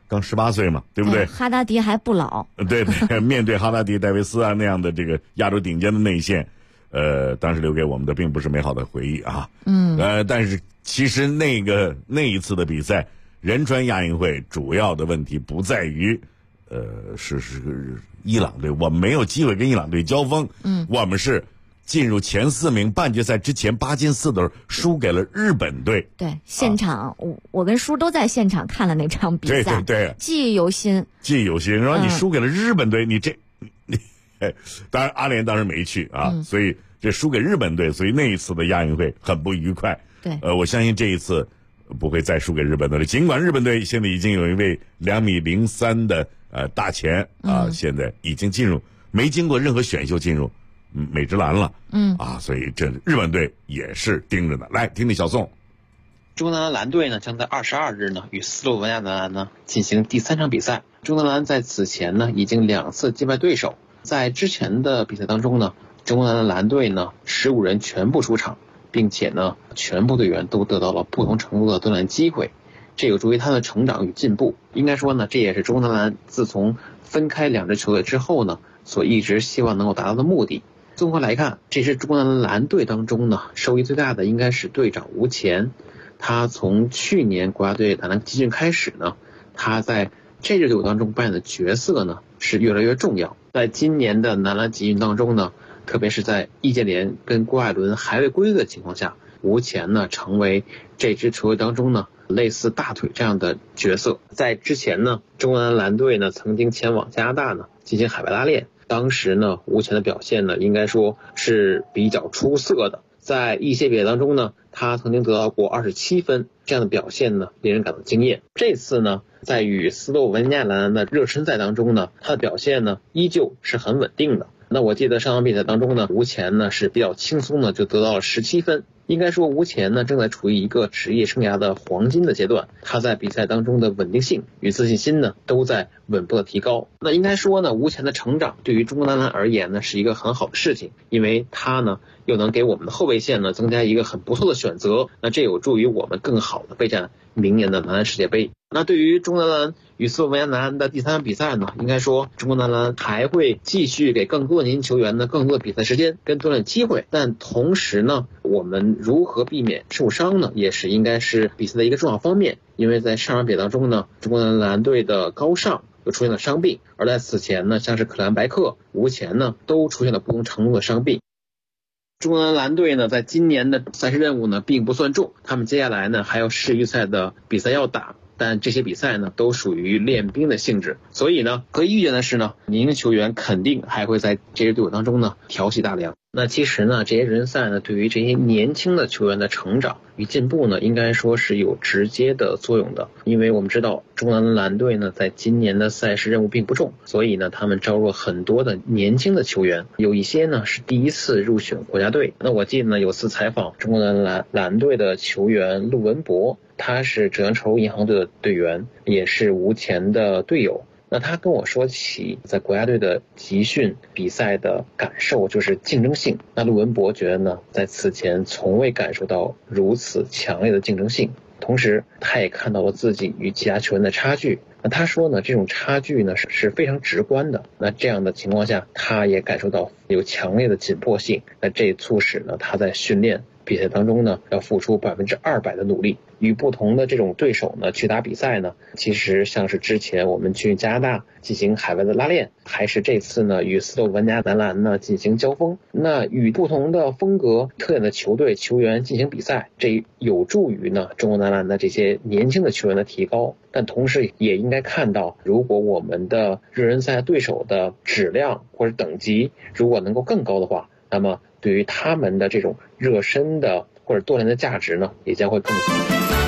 刚18岁嘛，对不对？ 哈达迪还不老。 对，面对哈达迪、戴维斯啊那样的这个亚洲顶尖的内线，当时留给我们的并不是美好的回忆啊。但是其实那一次的比赛，仁川亚运会主要的问题不在于，是伊朗队，我们没有机会跟伊朗队交锋。我们是进入前4名，半决赛之前8进4的输给了日本队。 对，现场、我跟叔都在现场看了那场比赛， 对， 记忆犹新。 然后你输给了日本队，你当然阿联当时没去啊，所以这输给日本队，所以那一次的亚运会很不愉快。 对， 我相信这一次不会再输给日本队了。尽管日本队现在已经有一位2.03米的大前啊，现在已经没经过任何选秀进入美职篮了。所以这日本队也是盯着呢。来，听听小宋。 中国男篮蓝队呢将在22日呢与斯洛文尼亚男篮呢进行第3场比赛。中国男篮在此前呢已经2次击败对手。在之前的比赛当中呢，中国男篮蓝队呢15人全部出场，并且呢全部队员都得到了不同程度的锻炼机会，这有助于他的成长与进步。应该说呢，这也是中国男篮自从分开2支球队之后呢所一直希望能够达到的目的。综合来看，这支中国男篮蓝队当中呢收益最大的应该是队长吴前。他从去年国家队男篮集训开始呢，他在这支队伍当中扮演的角色呢是越来越重要。在今年的男篮集训当中呢，特别是在易建联跟郭艾伦还未归队的情况下，吴前呢成为这支球队当中呢类似大腿这样的角色。在之前呢，中国男篮蓝队呢曾经前往加拿大呢进行海外拉练，当时呢吴前的表现呢应该说是比较出色的。在一些比赛当中呢，他曾经得到过27分，这样的表现呢令人感到惊艳。这次呢在与斯洛文尼亚男篮的热身赛当中呢，他的表现呢依旧是很稳定的。那我记得上场比赛当中呢，吴前呢是比较轻松的就得到了17分。应该说吴前呢正在处于一个职业生涯的黄金的阶段，他在比赛当中的稳定性与自信心呢都在稳步的提高。那应该说呢，吴前的成长对于中国男篮而言呢是一个很好的事情，因为他呢又能给我们的后卫线呢增加一个很不错的选择，那这有助于我们更好的备战明年的男篮世界杯。那对于中国男篮与斯洛文尼亚男篮的第3场比赛呢，应该说中国男篮还会继续给更多的年轻球员呢更多的比赛时间跟锻炼机会，但同时呢，我们如何避免受伤呢，也是应该是比赛的一个重要方面。因为在上场比赛当中呢，中国男篮队的高尚又出现了伤病，而在此前呢，像是克兰白克、吴前呢都出现了不同程度的伤病。中国男篮队呢在今年的赛事任务呢并不算重，他们接下来呢还有世预赛的比赛要打，但这些比赛呢都属于练兵的性质，所以呢可以预见的是呢，年轻球员肯定还会在这支队伍当中呢挑起大梁。那其实呢，这些人赛呢对于这些年轻的球员的成长与进步呢，应该说是有直接的作用的。因为我们知道中国男篮蓝队呢在今年的赛事任务并不重，所以呢他们招入了很多的年轻的球员，有一些呢是第一次入选国家队。那我记得呢有次采访中国男篮蓝队的球员陆文博，他是浙江潮州银行队的队员，也是吴前的队友。那他跟我说起在国家队的集训比赛的感受，就是竞争性。那陆文博觉得呢，在此前从未感受到如此强烈的竞争性，同时他也看到了自己与其他球员的差距。那他说呢，这种差距呢是非常直观的。那这样的情况下，他也感受到有强烈的紧迫性。那这促使呢他在训练比赛当中呢要付出200%的努力。与不同的这种对手呢去打比赛呢，其实像是之前我们去加拿大进行海外的拉练，还是这次呢与斯洛文尼亚男篮呢进行交锋，那与不同的风格特点的球队球员进行比赛，这有助于呢中国男篮的这些年轻的球员的提高。但同时也应该看到，如果我们的热身赛对手的质量或者等级如果能够更高的话，那么对于他们的这种热身的或者锻炼的价值呢也将会更高。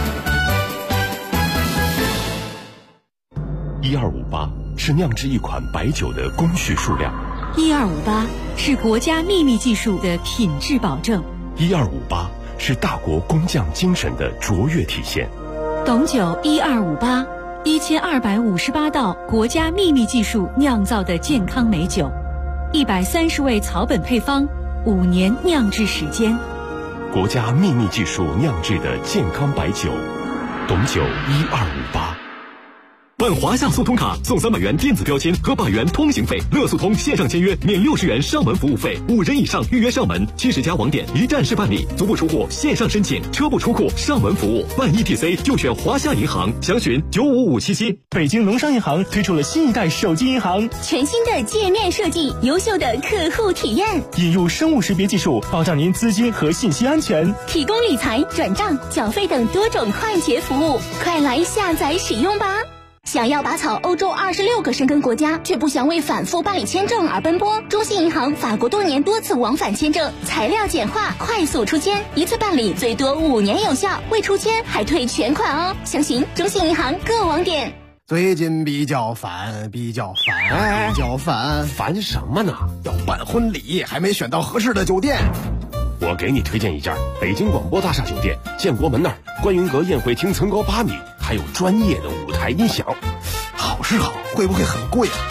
1258是酿制一款白酒的工序数量 ，1258是国家秘密技术的品质保证 ，1258是大国工匠精神的卓越体现。 董酒1258，1258道国家秘密技术酿造的健康美酒，130味草本配方，5年酿制时间。 国家秘密技术酿制的健康白酒，董酒1258。 办华夏速通卡送300元电子标签和100元通行费，乐速通线上签约免60元上门服务费，5人以上预约上门，70家网点一站式办理，足不出户线上申请，车不出库上门服务，办 ETC 就选华夏银行，详询95577。 北京农商银行推出了新一代手机银行， 全新的界面设计，优秀的客户体验， 引入生物识别技术，保障您资金和信息安全， 提供理财、转账、缴费等多种快捷服务，快来下载使用吧！想要拔草欧洲26个申根国家，却不想为反复办理签证而奔波？中信银行法国多年多次往返签证，材料简化，快速出签，一次办理最多5年有效，未出签还退全款哦！详询中信银行各网点。 最近比较烦， 烦什么呢？ 要办婚礼，还没选到合适的酒店。 我给你推荐一家北京广播大厦酒店，建国门那儿观云阁宴会厅层高8米，还有专业的舞台音响。 好是好，会不会很贵啊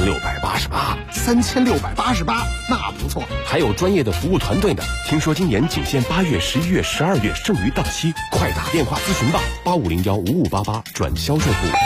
？3688，那不错。 还有专业的服务团队的，听说今年仅限8月、11月、12月，剩余档期，快打电话咨询吧，85015588转销售部。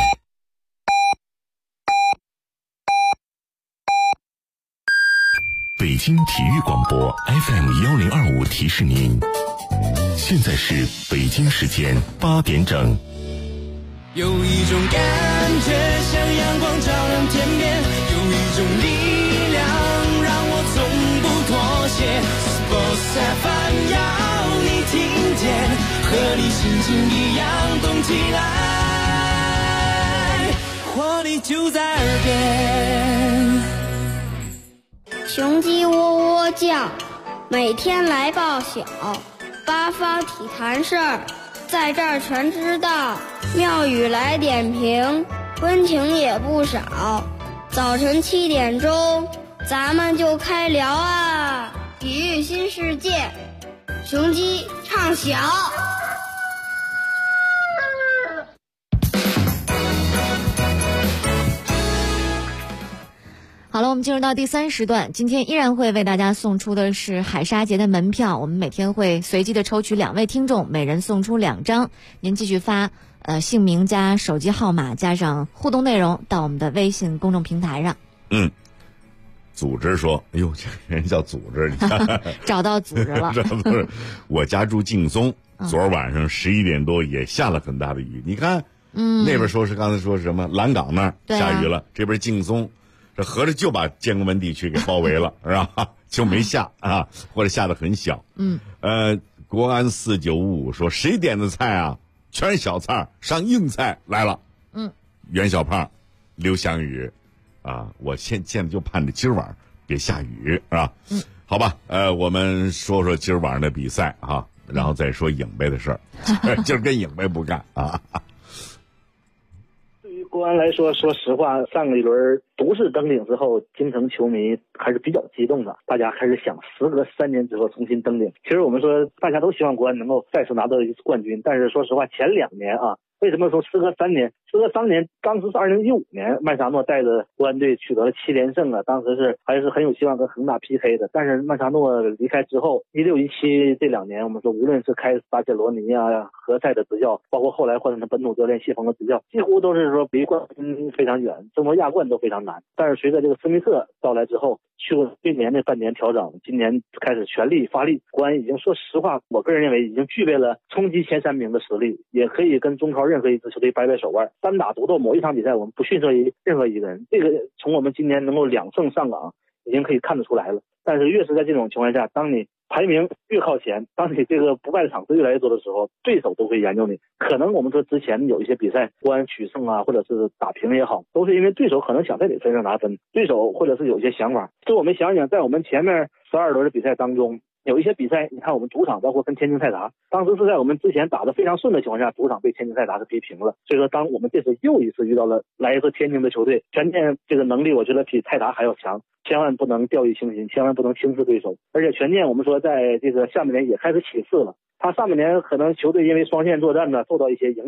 北京体育广播 FM1025提示您，现在是北京时间8点整。 有一种感觉像阳光照亮天边，有一种力量让我从不妥协。Sports FM 要你听见，和你心情一样动起来，活力就在耳边。 雄鸡喔喔叫，每天来报晓，八方体坛事儿，在这儿全知道。妙语来点评，温情也不少。早晨7点钟，咱们就开聊啊！体育新世界，雄鸡唱晓。 好了，我们进入到第3时段，今天依然会为大家送出的是海沙节的门票，我们每天会随机的抽取2位听众，每人送出2张，您继续发姓名加手机号码加上互动内容到我们的微信公众平台上。 组织说，哎呦，这人叫组织，你看找到组织了。 我家住劲松，昨儿晚上11点多也下了很大的雨，你看，那边说是刚才说是什么蓝港那儿下雨了，这边劲松。这合着就把建国门地区给包围了，是吧？就没下啊，或者下得很小。国安4955说谁点的菜啊？全是小菜，上硬菜来了。袁小胖、刘翔宇，啊，我现在就盼着今儿晚上别下雨，是吧？好吧，我们说说今儿晚上的比赛啊，然后再说影杯的事儿。今儿跟影杯不干啊。 国安来说，说实话，上个一轮独势登顶之后，京城球迷还是比较激动的，大家开始想时隔3年之后重新登顶。其实我们说大家都希望国安能够再次拿到一次冠军，但是说实话，前2年啊，为什么说时隔3年？时隔3年，当时是2015年，曼沙诺带着国安队取得了7连胜啊，当时还是很有希望跟恒大 PK 的。但是曼沙诺离开之后，16、17这2年，我们说无论是开始巴切罗尼啊、何塞的执教，包括后来换成本土教练谢峰的执教，几乎都是说离冠军非常远，争夺亚冠都非常难。但是随着这个斯密特到来之后，去年那半年调整，今年开始全力发力，国安已经说实话，我个人认为已经具备了冲击前3名的实力，也可以跟中超任何一支球队掰手腕。单打独斗某一场比赛，我们不逊色于任何一个人，这个从我们今年能够2胜上岗已经可以看得出来了。但是越是在这种情况下，当你排名越靠前，当你这个不败的场次越来越多的时候，对手都会研究你。可能我们说之前有一些比赛国安取胜啊，或者是打平也好，都是因为对手可能想在你身上拿分，对手或者是有一些想法。就我们想想，在我们前面12轮的比赛当中，有一些比赛，你看我们主场包括跟天津泰达，当时是在我们之前打得非常顺的情况下，主场被天津泰达是逼平了。所以说当我们这次又一次遇到了来自天津的球队，全健这个能力我觉得比泰达还要强，千万不能掉以轻心，千万不能轻视对手。而且全健我们说在这个下半年也开始起势了，他上半年可能球队因为双线作战呢受到一些影响，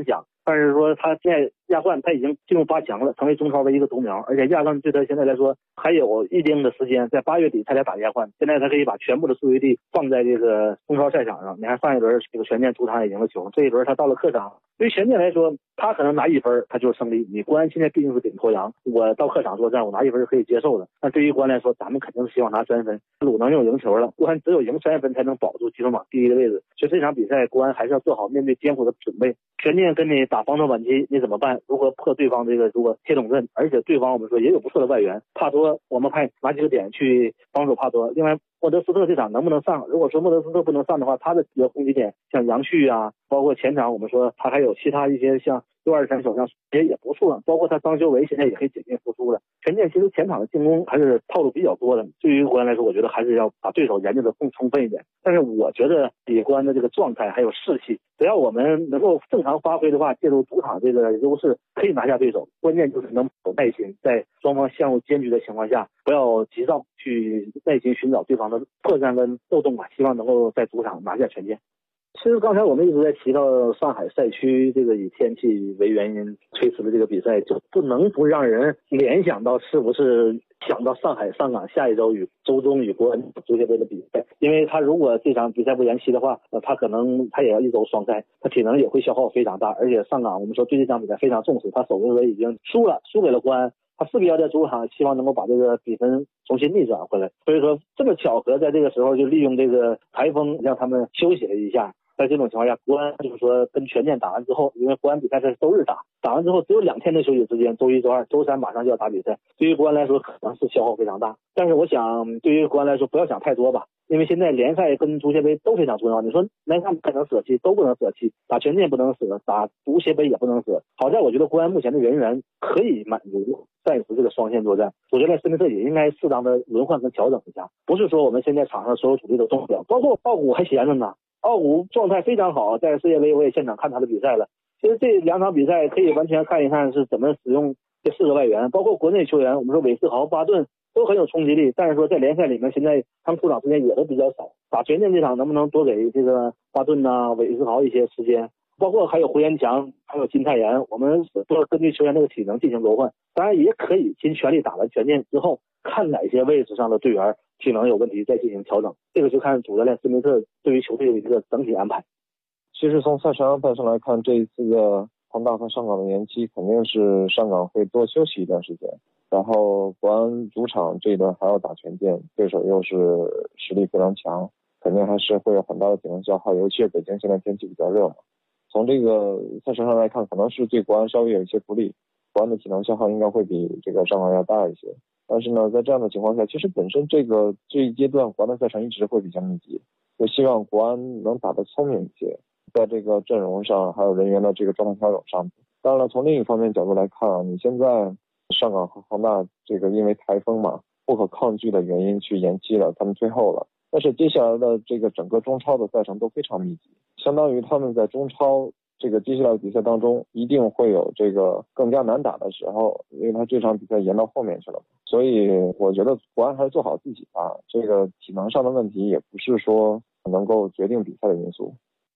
但是说他现在亚冠他已经进入8强了，成为中超的一个独苗，而且亚冠对他现在来说还有一定的时间，在8月底才来打亚冠。现在他可以把全部的注意力放在这个中超赛场上。你看上一轮这个权健主场也赢了球，这一轮他到了客场，对于权健来说，他可能拿1分他就是胜利。你国安现在毕竟是顶头羊，我到客场作战，我拿1分是可以接受的。但对于国安来说，咱们肯定是希望拿3分。鲁能又赢球了，国安只有赢3分才能保住积分榜第1的位置。所以这场比赛国安还是要做好面对艰苦的准备。权健跟你打防守反击，你怎么办？如何破对方这个如果铁桶阵？而且对方我们说也有不错的外援，帕多，我们派拿几个点去帮助帕多。另外莫德斯特这场能不能上？如果说莫德斯特不能上的话，他的几个攻击点像杨旭啊，包括前场我们说他还有其他一些像623手上也不错，包括他张修为现在也可以解禁复出了。权健其实前场的进攻还是套路比较多的，对于国安来说，我觉得还是要把对手研究的更充分一点。但是我觉得比国安的这个状态还有士气，只要我们能够正常发挥的话，借助主场这个优势可以拿下对手。关键就是能有耐心，在双方相互艰巨的情况下，不要急躁，去耐心寻找对方的破绽跟漏洞吧，希望能够在主场拿下权健。其实刚才我们一直在提到上海赛区这个以天气为原因推迟的这个比赛，就不能不让人联想到是不是想到上海上港下一周周中与国安足协杯的比赛。因为他如果这场比赛不延期的话，他可能他也要1周双赛，他体能也会消耗非常大。而且上港我们说对这场比赛非常重视，他首回合已经输给了国安，他势必要在主场希望能够把这个比分重新逆转回来。所以说这么巧合，在这个时候就利用这个台风让他们休息了一下。在这种情况下，国安就是说跟权健打完之后，因为国安比赛是周日打完之后只有2天的休息时间，周1、周2、周3马上就要打比赛，对于国安来说可能是消耗非常大。但是我想对于国安来说不要想太多吧，因为现在联赛跟足协杯都非常重要。你说联赛不能舍弃，都不能舍弃，打权健不能舍，打足协杯也不能舍。好在我觉得国安目前的人员可以满足暂时这个双线作战，主教练施密特也应该适当的轮换跟调整一下，不是说我们现在场上所有主力都动不了，包括奥古还闲着呢。奥古状态非常好，在世界杯我也现场看他的比赛了。其实这2场比赛可以完全看一看是怎么使用这4个外援，包括国内球员，我们说韦世豪、巴顿都很有冲击力，但是说在联赛里面现在他们出场时间也都比较少。打权健这场能不能多给这个巴顿呐、韦世豪一些时间？包括还有胡延强，还有金泰妍，我们都根据球员这个体能进行轮换。当然也可以尽全力打完权健之后，看哪些位置上的队员体能有问题再进行调整，这个就看主教练施密特对于球队的一个整体安排。 其实从赛程安排上来看，这一次的恒大和上港的延期，肯定是上港会多休息一段时间，然后国安主场这一轮还要打权健，对手又是实力非常强，肯定还是会有很大的体能消耗，尤其是北京现在天气比较热嘛。从这个赛程上来看，可能是对国安稍微有一些不利，国安的体能消耗应该会比这个上港要大一些。但是呢，在这样的情况下，其实本身这一阶段国安的赛程一直会比较密集，就希望国安能打得聪明一些，在这个阵容上还有人员的这个状态调整上。当然了，从另一方面角度来看啊，你现在上港和恒大这个因为台风嘛，不可抗拒的原因去延期了，他们退后了。但是接下来的这个整个中超的赛程都非常密集，相当于他们在中超这个接下来的比赛当中一定会有这个更加难打的时候，因为他这场比赛延到后面去了。所以我觉得国安还是做好自己吧，这个体能上的问题也不是说能够决定比赛的因素。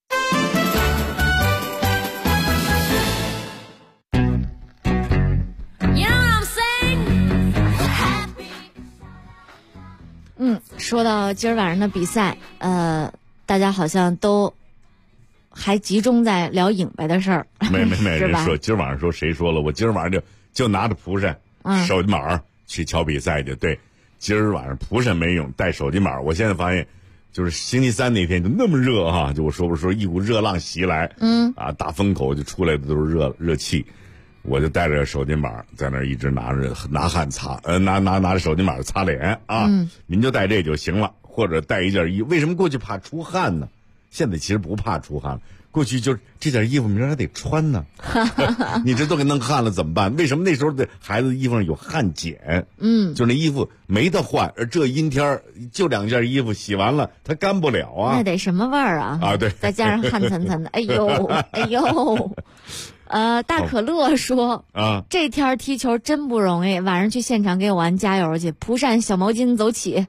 说到今儿晚上的比赛，大家好像都还集中在聊影白的事儿。 没人说今儿晚上说谁说了，我今儿晚上就拿着蒲扇、手机码去瞧比赛去。对，今儿晚上蒲扇没用，带手机码。我现在发现，就是星期三那天就那么热哈，就我说不说一股热浪袭来，大风口就出来的都是热气。我就带着手巾板在那儿一直拿汗擦，拿着手巾板擦脸啊。您就带这就行了，或者带一件衣服。为什么过去怕出汗呢？现在其实不怕出汗了，过去就这件衣服明儿还得穿呢。你这都给弄汗了怎么办？为什么那时候的孩子衣服上有汗碱？就那衣服没得换，而这阴天就2件衣服洗完了它干不了啊。 那得什么味儿啊？ 对， 再加上汗涔涔的，哎呦。大可乐说这天踢球真不容易，晚上去现场给我玩加油去，蒲扇小毛巾走起。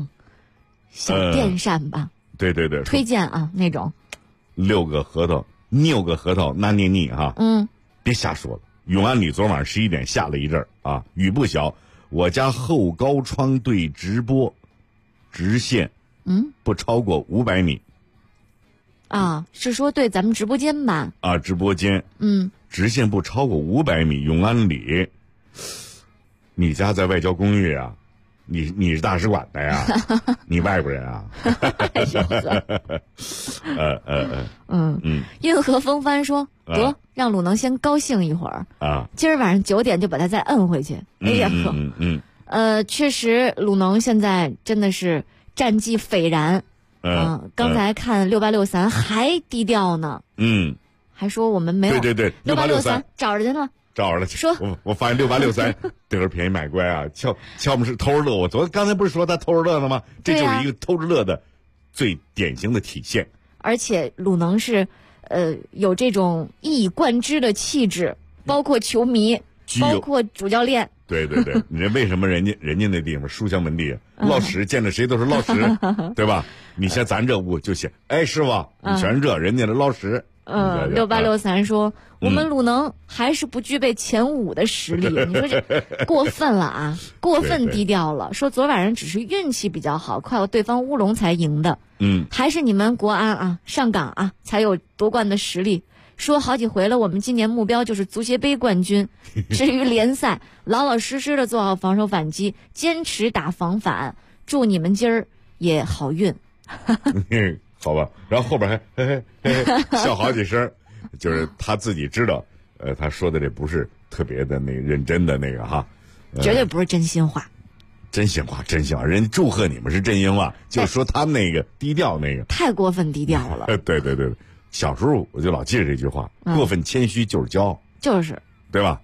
小电扇吧。 对， 推荐啊那种。 6个核桃拗个核桃拿捏腻哈。别瞎说了。永安里昨晚11点下了一阵啊，雨不小。我家后高窗对直播，直线不超过500米。 啊，是说对咱们直播间吧？ 啊，直播间。直线不超过500米。永安里，你家在外交公寓啊？你是大使馆的呀？你外国人啊？ 运河风帆说得让鲁能先高兴一会儿啊， 今儿晚上9点就把他再摁回去。哎呀呵，确实鲁能现在真的是战绩斐然。刚才看6863还低调呢。还说我们没有。 对 6863找着人了。 找了， 说我发现6863得了便宜买乖啊，悄们是偷着乐。我刚才不是说他偷着乐呢吗？这就是一个偷着乐的最典型的体现。 而且鲁能是有这种一以贯之的气质，包括球迷，包括主教练。 对，你为什么人家那地方书香门第，落实见着谁都是落实，对吧？你像咱这屋就写，哎，师傅，你全是这，人家的落实。 6863说，我们鲁能还是不具备前5的实力。你说这过分了啊，过分低调了。说昨晚上只是运气比较好，靠对方乌龙才赢的。还是你们国安啊，上港啊，才有夺冠的实力。说好几回了，我们今年目标就是足协杯冠军。至于联赛，老老实实的做好防守反击，坚持打防反。祝你们今儿也好运。 好吧，然后后边还笑好几声，就是他自己知道，他说的这不是特别的那认真的那个哈， 绝对不是真心话。 真心话，人家祝贺你们是真心话，就说他们那个低调那个太过分低调了。 对，小时候我就老记着这句话，过分谦虚就是骄傲， 就是对吧？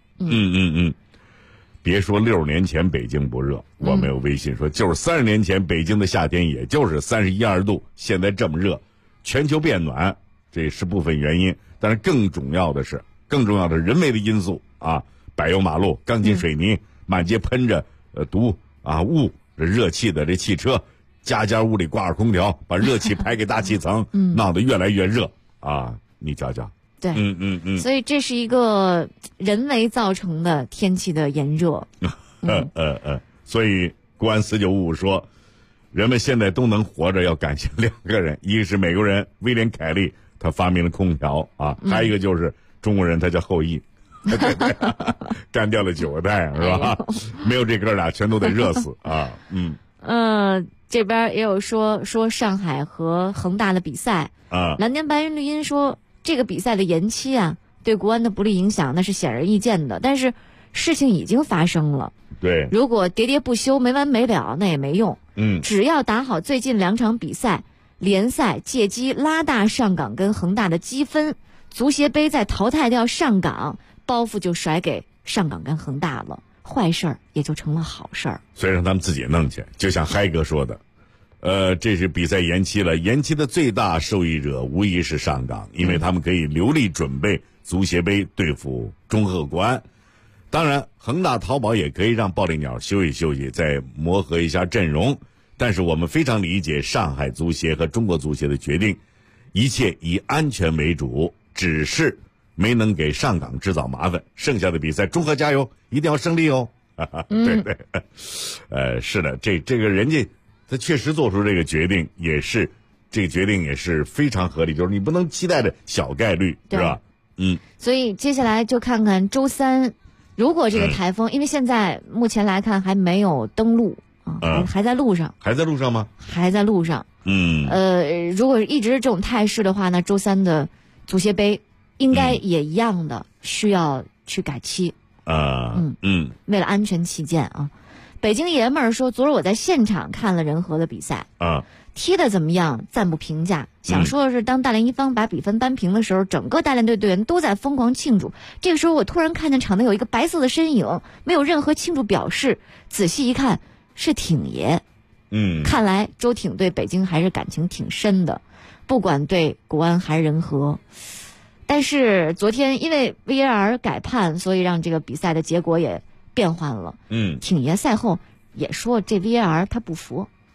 别说60年前北京不热，我没有微信说，就是30年前北京的夏天也就是31、2度，现在这么热，全球变暖这是部分原因，但是更重要的是人为的因素啊，柏油马路、钢筋水泥，满街喷着毒啊雾，这热气的这汽车，家屋里挂着空调，把热气排给大气层，闹得越来越热啊！你瞧瞧。 对，所以这是一个人为造成的天气的炎热。 所以国安4955说，人们现在都能活着，要感谢2个人，一个是美国人威廉凯利，他发明了空调啊，还有一个就是中国人，他叫后羿，干掉了9个太阳是吧？没有这哥俩，全都得热死啊！ 这边也有说上海和恒大的比赛啊，蓝天白云绿茵说。这个比赛的延期啊，对国安的不利影响那是显而易见的。但是事情已经发生了， 对， 如果喋喋不休没完没了，那也没用。只要打好最近2场比赛，联赛借机拉大上港跟恒大的积分，足协杯再淘汰掉上港，包袱就甩给上港跟恒大了，坏事儿也就成了好事儿。 所以让他们自己弄去，就像嗨哥说的。这是比赛延期了，延期的最大受益者无疑是上港，因为他们可以流利准备足协杯对付中赫国安。当然，恒大淘宝也可以让暴力鸟休息休息，再磨合一下阵容。但是我们非常理解上海足协和中国足协的决定，一切以安全为主，只是没能给上港制造麻烦。剩下的比赛，中赫加油，一定要胜利哦！对，是的，这个人家。他确实做出这个决定，这个决定也是非常合理，就是你不能期待着小概率，是吧？ 所以接下来就看看周3，如果这个台风，因为现在目前来看还没有登陆啊，还在路上。 还在路上吗？ 还在路上。如果一直这种态势的话呢，周3的足协杯应该也一样的需要去改期。为了安全起见啊。北京爷们儿说，昨儿我在现场看了人和的比赛踢得怎么样暂不评价，想说的是当大连一方把比分扳平的时候，整个大连队队员都在疯狂庆祝。这个时候我突然看见场内有一个白色的身影，没有任何庆祝表示，仔细一看是挺爷。看来周挺对北京还是感情挺深的，不管对国安还是人和。但是昨天因为 VAR 改判，所以让这个比赛的结果也变换了。挺爷赛后也说这 VAR 他不服，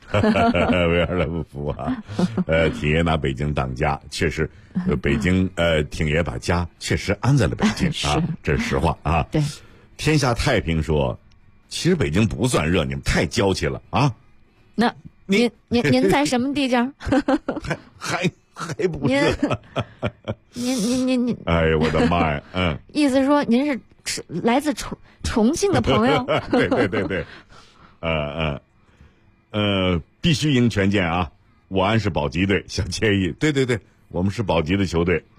维尔勒不服啊！挺爷拿北京当家，确实，北京挺爷把家确实安在了北京啊，这是实话啊。 对， 天下太平说，其实北京不算热，你们太娇气了啊。 那您在什么地界？ 还不热？ 您， 哎呀，我的妈呀！嗯， 意思说您是来自重庆的朋友？ 对，必须赢权健啊！我安是保级队，小惬意。对，我们是保级的球队。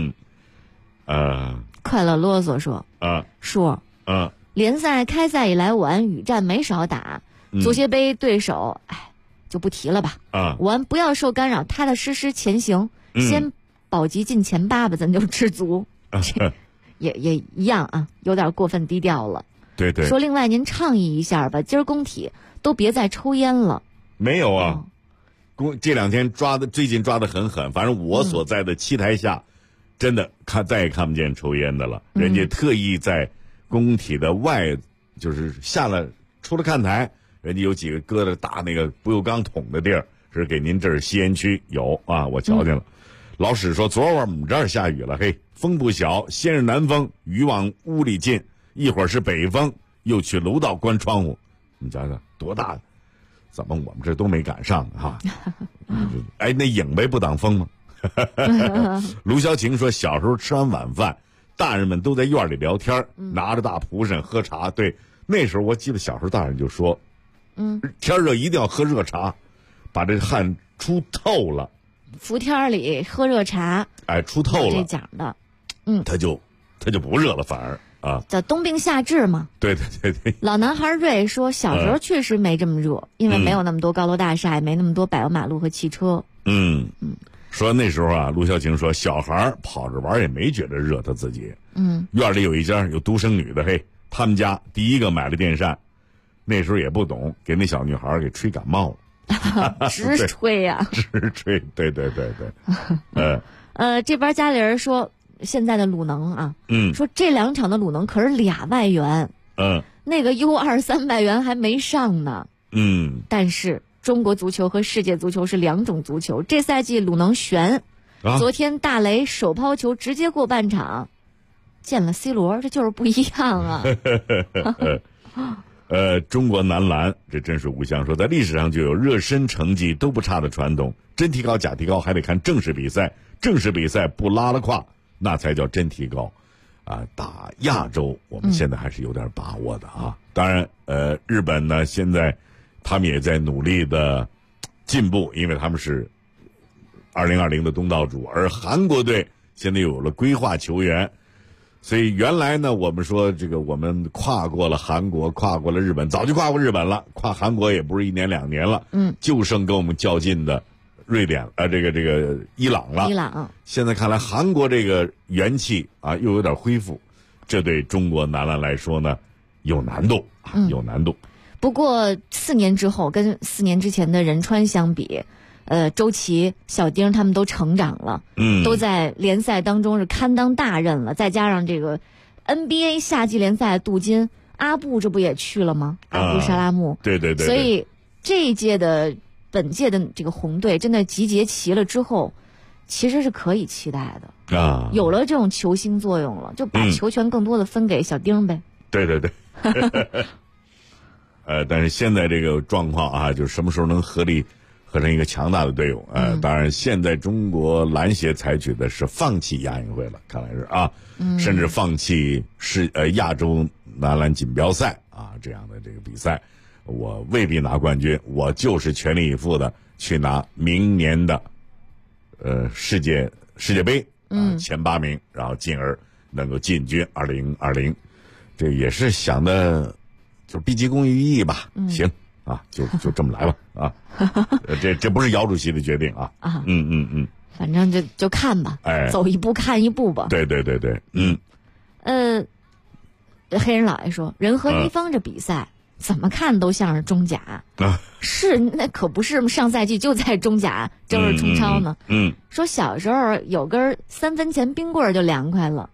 快乐啰嗦说叔，联赛开赛以来，我安雨战没少打，足协杯对手，就不提了吧。我安不要受干扰，踏踏实实前行，先保级进前8吧，咱就知足。也一样啊，有点过分低调了。 对， 说另外您倡议一下吧，今儿工体都别再抽烟了。 没有啊，这2天最近抓得很狠，反正我所在的7台下，真的再也看不见抽烟的了。人家特意在工体的外，就是出了看台，人家有几个搁着大那个不锈钢桶的地儿，是给您这儿吸烟区有啊，我瞧见了。老史说昨晚我们这儿下雨了，嘿，风不小，先是南风，雨往屋里进，一会儿是北风，又去楼道关窗户，你瞧瞧多大，怎么我们这都没赶上哈？那影呗不挡风吗？卢小晴说小时候吃完晚饭，大人们都在院里聊天，拿着大蒲扇喝茶。对，那时候我记得小时候大人就说，天热一定要喝热茶，把这汗出透了。 伏天里喝热茶， 出透了， 这讲的， 他就不热了，反而啊， 叫冬病夏治嘛。 对。 老男孩瑞说，小时候确实没这么热，因为没有那么多高楼大厦，也没那么多柏油马路和汽车。 说那时候啊，陆小晴说，小孩跑着玩也没觉得热，他自己。院里有一家有独生女的，嘿，他们家第一个买了电扇，那时候也不懂，给那小女孩给吹感冒了。 直吹呀， 直吹，对。 这边家里人说，现在的鲁能啊，说这2场的鲁能可是2万元，那个 U2 300元还没上呢，但是中国足球和世界足球是2种足球，这赛季鲁能悬，昨天大雷手抛球直接过半场，见了 C 罗，这就是不一样啊。 中国男篮这真是无相说，在历史上就有热身成绩都不差的传统，真提高假提高还得看正式比赛，正式比赛不拉了胯那才叫真提高啊。打亚洲我们现在还是有点把握的啊。当然日本呢现在他们也在努力的进步，因为他们是2020的东道主，而韩国队现在有了规划球员，所以原来呢我们说这个我们跨过了韩国，跨过了日本，早就跨过日本了，跨韩国也不是1年2年了，就剩跟我们较劲的瑞典这个伊朗了。 伊朗现在看来韩国这个元气啊又有点恢复，这对中国男篮来说呢有难度有难度。 不过4年之后跟4年之前的仁川相比，周琦、小丁他们都成长了，都在联赛当中是堪当大任了。再加上这个 NBA 夏季联赛镀金，阿布这不也去了吗？阿布沙拉木， 对。 所以这一届的本届的这个红队真的集结齐了之后，其实是可以期待的啊，有了这种球星作用了，就把球权更多的分给小丁呗。 对。但是现在这个状况啊，就什么时候能合成一个强大的队伍？当然，现在中国篮协采取的是放弃亚运会了，看来是啊，甚至放弃亚洲男篮锦标赛啊这样的这个比赛，我未必拿冠军，我就是全力以赴的去拿明年的世界杯前8名，然后进而能够进军2020，这也是想的。就毕其功于一役吧，行啊，就这么来吧啊，这不是姚主席的决定啊， 反正就看吧，走一步看一步吧。 对， 黑人老爷说，人和一方这比赛怎么看都像是中甲是那可不是上赛季就在中甲正式冲超呢。说小时候有根3分钱冰棍就凉快了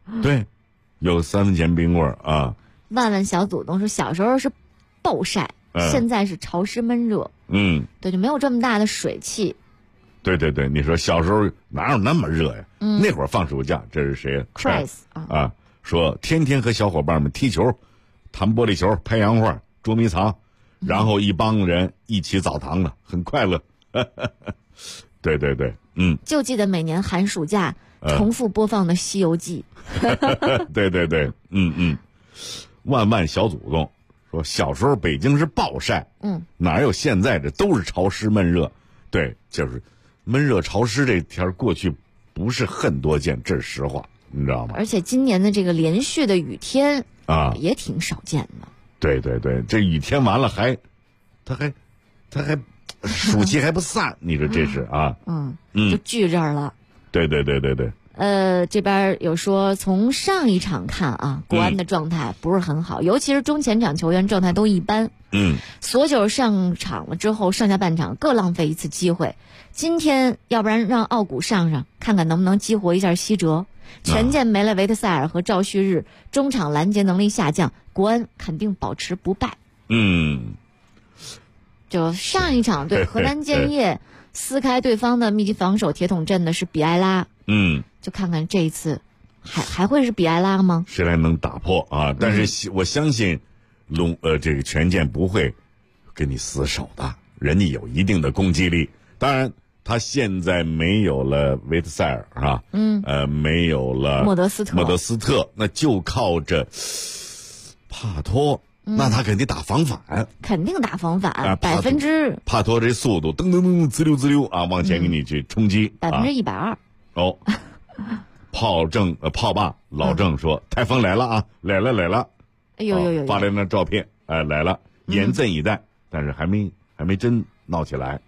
对，有3分钱冰棍啊。 万万小祖宗说小时候是暴晒， 现在是潮湿闷热。对，就没有这么大的水汽。 对对对，你说小时候哪有那么热呀？那会儿放暑假，这是谁 ？Chris 啊，说天天和小伙伴们踢球、弹玻璃球、拍洋画、捉迷藏，然后一帮人一起澡堂子，很快乐。对对对， 就记得每年寒暑假重复播放的《西游记》。 对对对，万万小祖宗说小时候北京是暴晒，哪有现在这都是潮湿闷热。对，就是闷热潮湿这天过去不是很多见，这是实话，你知道吗？ 而且今年的这个连续的雨天啊，也挺少见的。 对对对，这雨天完了他还暑气还不散，你说这是啊？ 就聚这儿了。 对对对对对。 这边有说从上一场看啊，国安的状态不是很好，尤其是中前场球员状态都一般。所九上场了之后，上下半场各浪费一次机会。今天要不然让奥古上，看看能不能激活一下西哲。前键没了维特塞尔和赵旭日，中场拦截能力下降，国安肯定保持不败。就上一场对河南建业撕开对方的密集防守铁桶阵的是比埃拉。就看看这一次还会是比埃拉吗？ 谁来能打破啊？但是我相信这个权健不会跟你死守的，人家有一定的攻击力。当然他现在没有了维特塞尔啊，没有了莫德斯特，那就靠着帕托，那他肯定打防反， 肯定打防反，100%。 帕托这速度噔噔噔滋溜滋溜啊，往前给你去冲击 ，120%。 哦，炮霸老郑说台风来了啊，来了， 哎呦， 发来那照片，来了，严阵以待，但是还没真闹起来。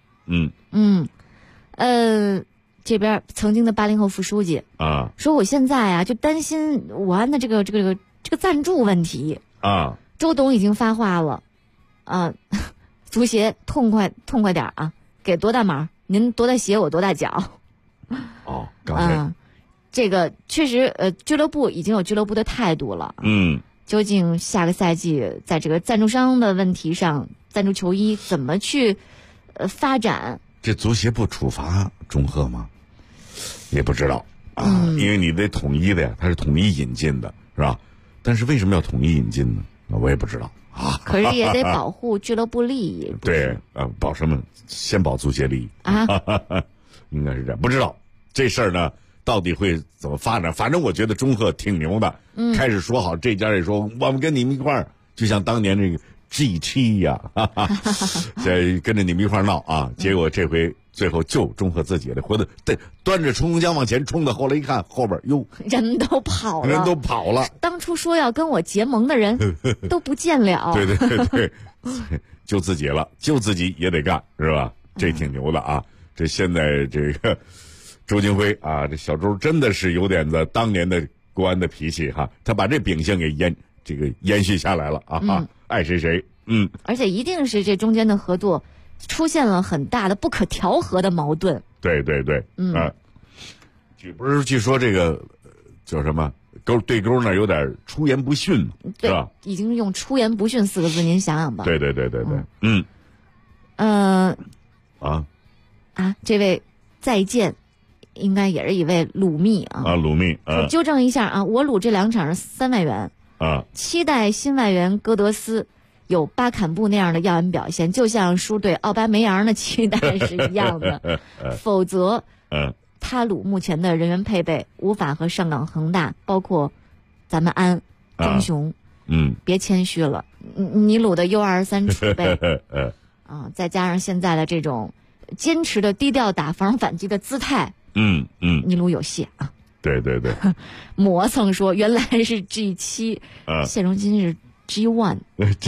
这边曾经的80后副书记啊说，我现在啊就担心武安的这个赞助问题啊。 周董已经发话了啊，足协痛快点啊，给多大码您多大鞋我多大脚。 刚才这个确实俱乐部已经有俱乐部的态度了。究竟下个赛季在这个赞助商的问题上，赞助球衣怎么去发展？ 这足协不处罚中赫吗？也不知道啊，因为你得统一的呀，它是统一引进的，是吧？但是为什么要统一引进呢？那我也不知道啊。 可是也得保护俱乐部利益。 对，保什么？先保足协利益啊。应该是这样，不知道这事儿呢到底会怎么发展。反正我觉得中赫挺牛的，开始说好，这家也说我们跟你们一块儿，就像当年这个 G7 呀，跟着你们一块儿闹啊。结果这回最后就中赫自己的，回头端着冲锋枪往前冲的，后来一看后边人都跑了，当初说要跟我结盟的人都不见了。 对对对对，就自己了，就自己也得干，是吧？这挺牛的啊。这现在这个周金辉啊，这小周真的是有点子当年的国安的脾气哈，他把这秉性给延续下来了啊，爱谁。 而且一定是这中间的合作出现了很大的不可调和的矛盾。 对对对，据说这个叫什么对沟那有点出言不逊，是吧？ 已经用出言不逊4个字，您想想吧。 对对对对对， 这位再见，应该也是一位鲁密啊。 鲁密我纠正一下啊，我鲁这2场是3外援啊。 期待新外援戈德斯有巴坎布那样的耀眼表现，就像输对奥巴梅扬的期待是一样的。否则，他鲁目前的人员配备无法和上港恒大，包括咱们安中雄，别谦虚了，你鲁的U23储备再加上现在的这种坚持的低调打防反击的姿态，尼鲁有戏啊！ 对对对， 磨蹭说原来是 G7，现如今是 G1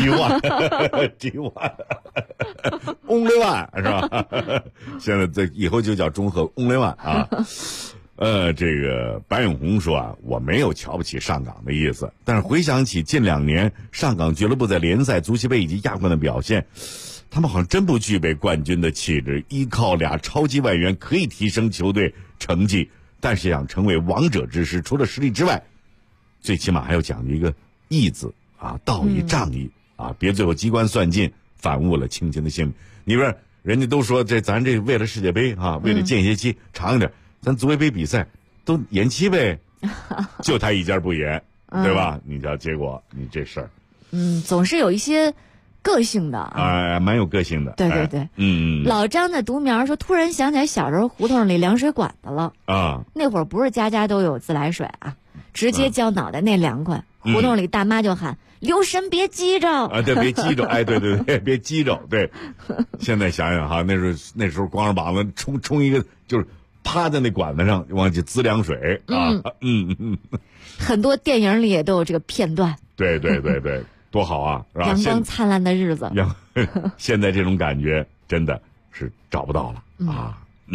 only one 是吧？现在这以后就叫中赫 only one 啊。这个白永红说啊，我没有瞧不起上港的意思，但是回想起近2年上港俱乐部在联赛、足协杯以及亚冠的表现，他们好像真不具备冠军的气质，依靠俩超级外援可以提升球队成绩，但是想成为王者之师，除了实力之外，最起码还要讲究一个义字啊，道义仗义啊，别最后机关算尽， 反误了亲情的性命。你说人家都说咱这为了世界杯啊，为了间歇期长一点，咱足协杯比赛都延期呗，就他一家不延，对吧？你瞧结果你这事儿， 总是有一些个性的蛮有个性的。 对对对，老张的独苗说，突然想起来小时候胡同里凉水管子了啊，那会儿不是家家都有自来水啊，直接浇脑袋那凉快，胡同里大妈就喊留神别激着啊，对，别激着，哎，对对对，别激着，对。现在想想哈，那时候光着膀子冲一个，就是趴在那管子上往起滋凉水啊， 很多电影里也都有这个片段。 对对对对，多好啊，是吧？ 阳光灿烂的日子。 现在这种感觉真的是找不到了啊。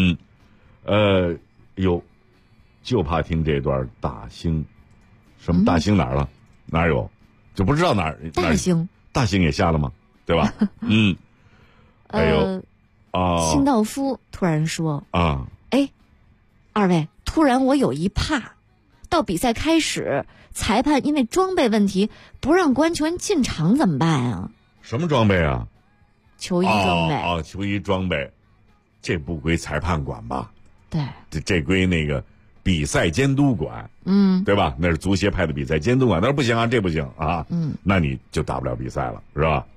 就怕听这段大兴，什么大兴哪儿了？哪有？就不知道哪儿。大兴也下了吗？对吧？还有清道夫突然说啊， 哎，二位，突然我有一怕，到比赛开始，裁判因为装备问题不让国安球员进场怎么办啊？ 什么装备啊？ 球衣装备。 球衣装备，这不归裁判管吧？ 对， 这归那个比赛监督管，对吧？那是足协派的比赛监督管，他说不行啊，这不行啊，那你就打不了比赛了，是吧？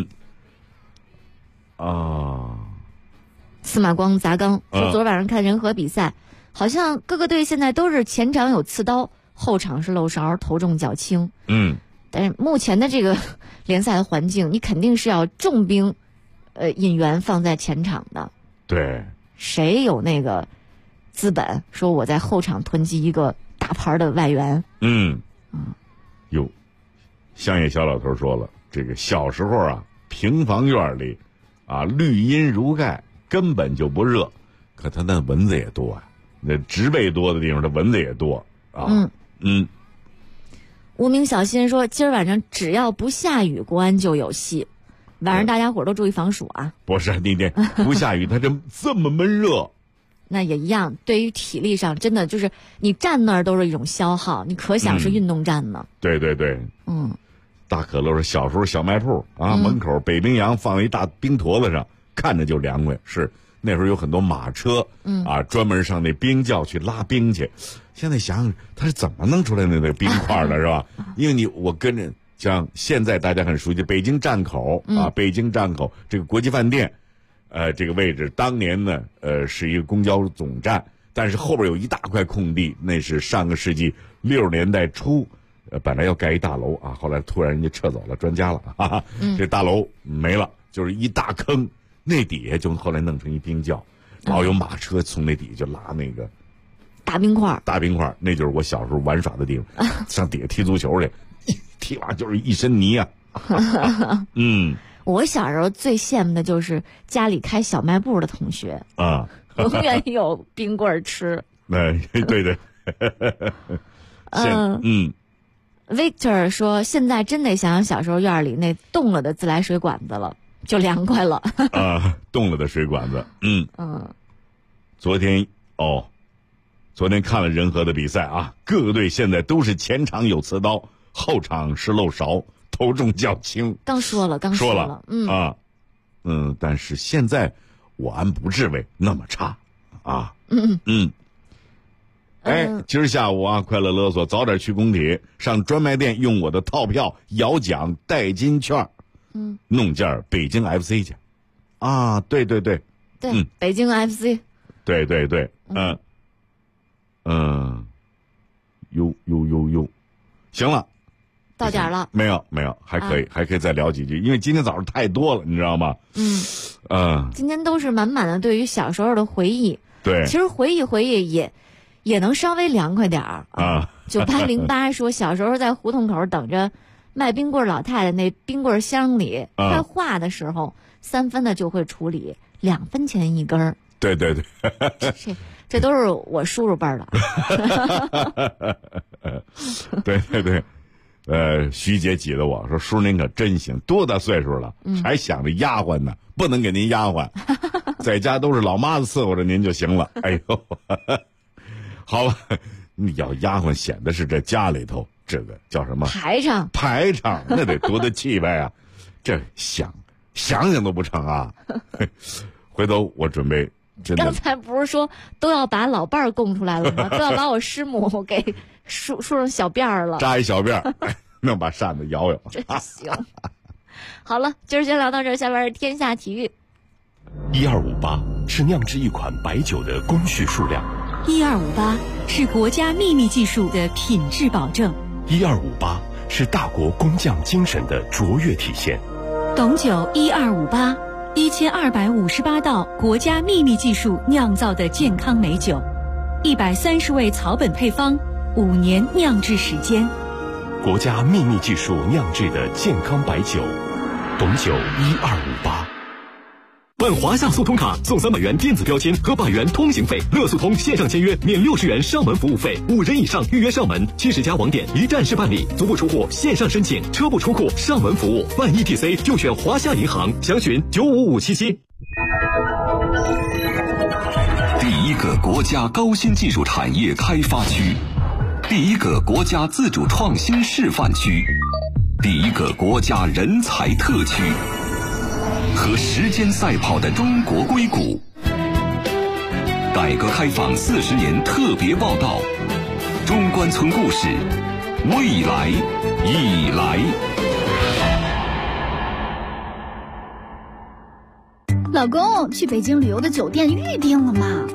司马光砸缸说，昨晚上看人和比赛，好像各个队现在都是前场有刺刀，后场是漏勺，头重脚轻。但是目前的这个联赛的环境，你肯定是要重兵，引援放在前场的。 对， 谁有那个资本说我在后场囤积一个大牌的外援？ 有乡野小老头说了，这个小时候啊，平房院里啊，绿荫如盖，根本就不热，可他那蚊子也多啊，那植被多的地方，它蚊子也多啊。 无名小新说，今儿晚上只要不下雨，国安就有戏。晚上大家伙都注意防暑啊！ 不是，你这不下雨，它这么闷热， 那也一样。对于体力上，真的就是你站那儿都是一种消耗，你可想是运动站呢。 对对对，大可乐说小时候小卖铺啊，门口北冰洋放了一大冰坨子上，看着就凉快。是那时候有很多马车，专门上那冰窖去拉冰去。现在想想，他是怎么弄出来的那个冰块的，是吧？因为我跟着。像现在大家很熟悉北京站口啊，北京站口这个国际饭店，这个位置当年呢，是一个公交总站，但是后边有一大块空地，那是上个世纪60年代初，本来要盖一大楼啊，后来突然人家撤走了，专家了啊，这大楼没了，就是一大坑，那底下就后来弄成一冰窖，老有马车从那底下就拉那个大冰块， 那就是我小时候玩耍的地方，上底下踢足球去。踢完就是一身泥啊！ 我小时候最羡慕的就是家里开小卖部的同学啊， 永远有冰棍吃。 对对。 Victor 说，现在真得想想小时候院里那冻了的自来水管子了，就凉快了。 冻了的水管子。昨天看了人和的比赛啊，各个队现在都是前场有刺刀，后场是漏勺，头重脚轻。 刚说了。 但是现在我安不至为那么差啊。今儿下午啊，快乐勒索，早点去工体，上专卖店用我的套票摇奖代金券，弄件北京 FC 去。啊，对， 北京 FC。 对，行了。 到点了？ 没有，还可以，还可以再聊几句，因为今天早上太多了，你知道吗？ 今天都是满满的对于小时候的回忆。 对， 其实回忆也能稍微凉快点儿啊。9808说，小时候在胡同口等着卖冰棍老太太那冰棍箱里快化的时候，3分的就会处理，2分钱一根儿。 对， 这都是我叔叔辈儿的。 对。徐姐挤得我说，叔您可真行，多大岁数了，还想着丫鬟呢，不能给您丫鬟，在家都是老妈子伺候着您就行了。哎呦，好吧，你要丫鬟显得是这家里头这个叫什么排场， 那得多大气派啊！这想想想都不成啊。回头我准备真的。 刚才不是说都要把老伴儿供出来了吗？都要把我师母给梳成小辫儿了， 扎一小辫儿，能把扇子摇摇。 真行。好了，今儿先聊到这儿，下边是天下体育。 1258是酿制一款白酒的工序数量 ，1258是国家秘密技术的品质保证 ，1258是大国工匠精神的卓越体现。 董酒1258，1258道国家秘密技术酿造的健康美酒，130味草本配方，5年酿制时间。 国家秘密技术酿制的健康白酒，董酒1258。 办华夏速通卡送300元电子标签和8元通行费，乐速通线上签约免60元上门服务费，5人以上预约上门，70家网点一站式办理，足不出户线上申请，车不出库上门服务，办 ETC 就选华夏银行，详询95577。 第一个国家高新技术产业开发区，第一个国家自主创新示范区，第一个国家人才特区。和时间赛跑的中国硅谷，改革开放40年特别报道，中关村故事，未来已来。 老公，去北京旅游的酒店预定了吗？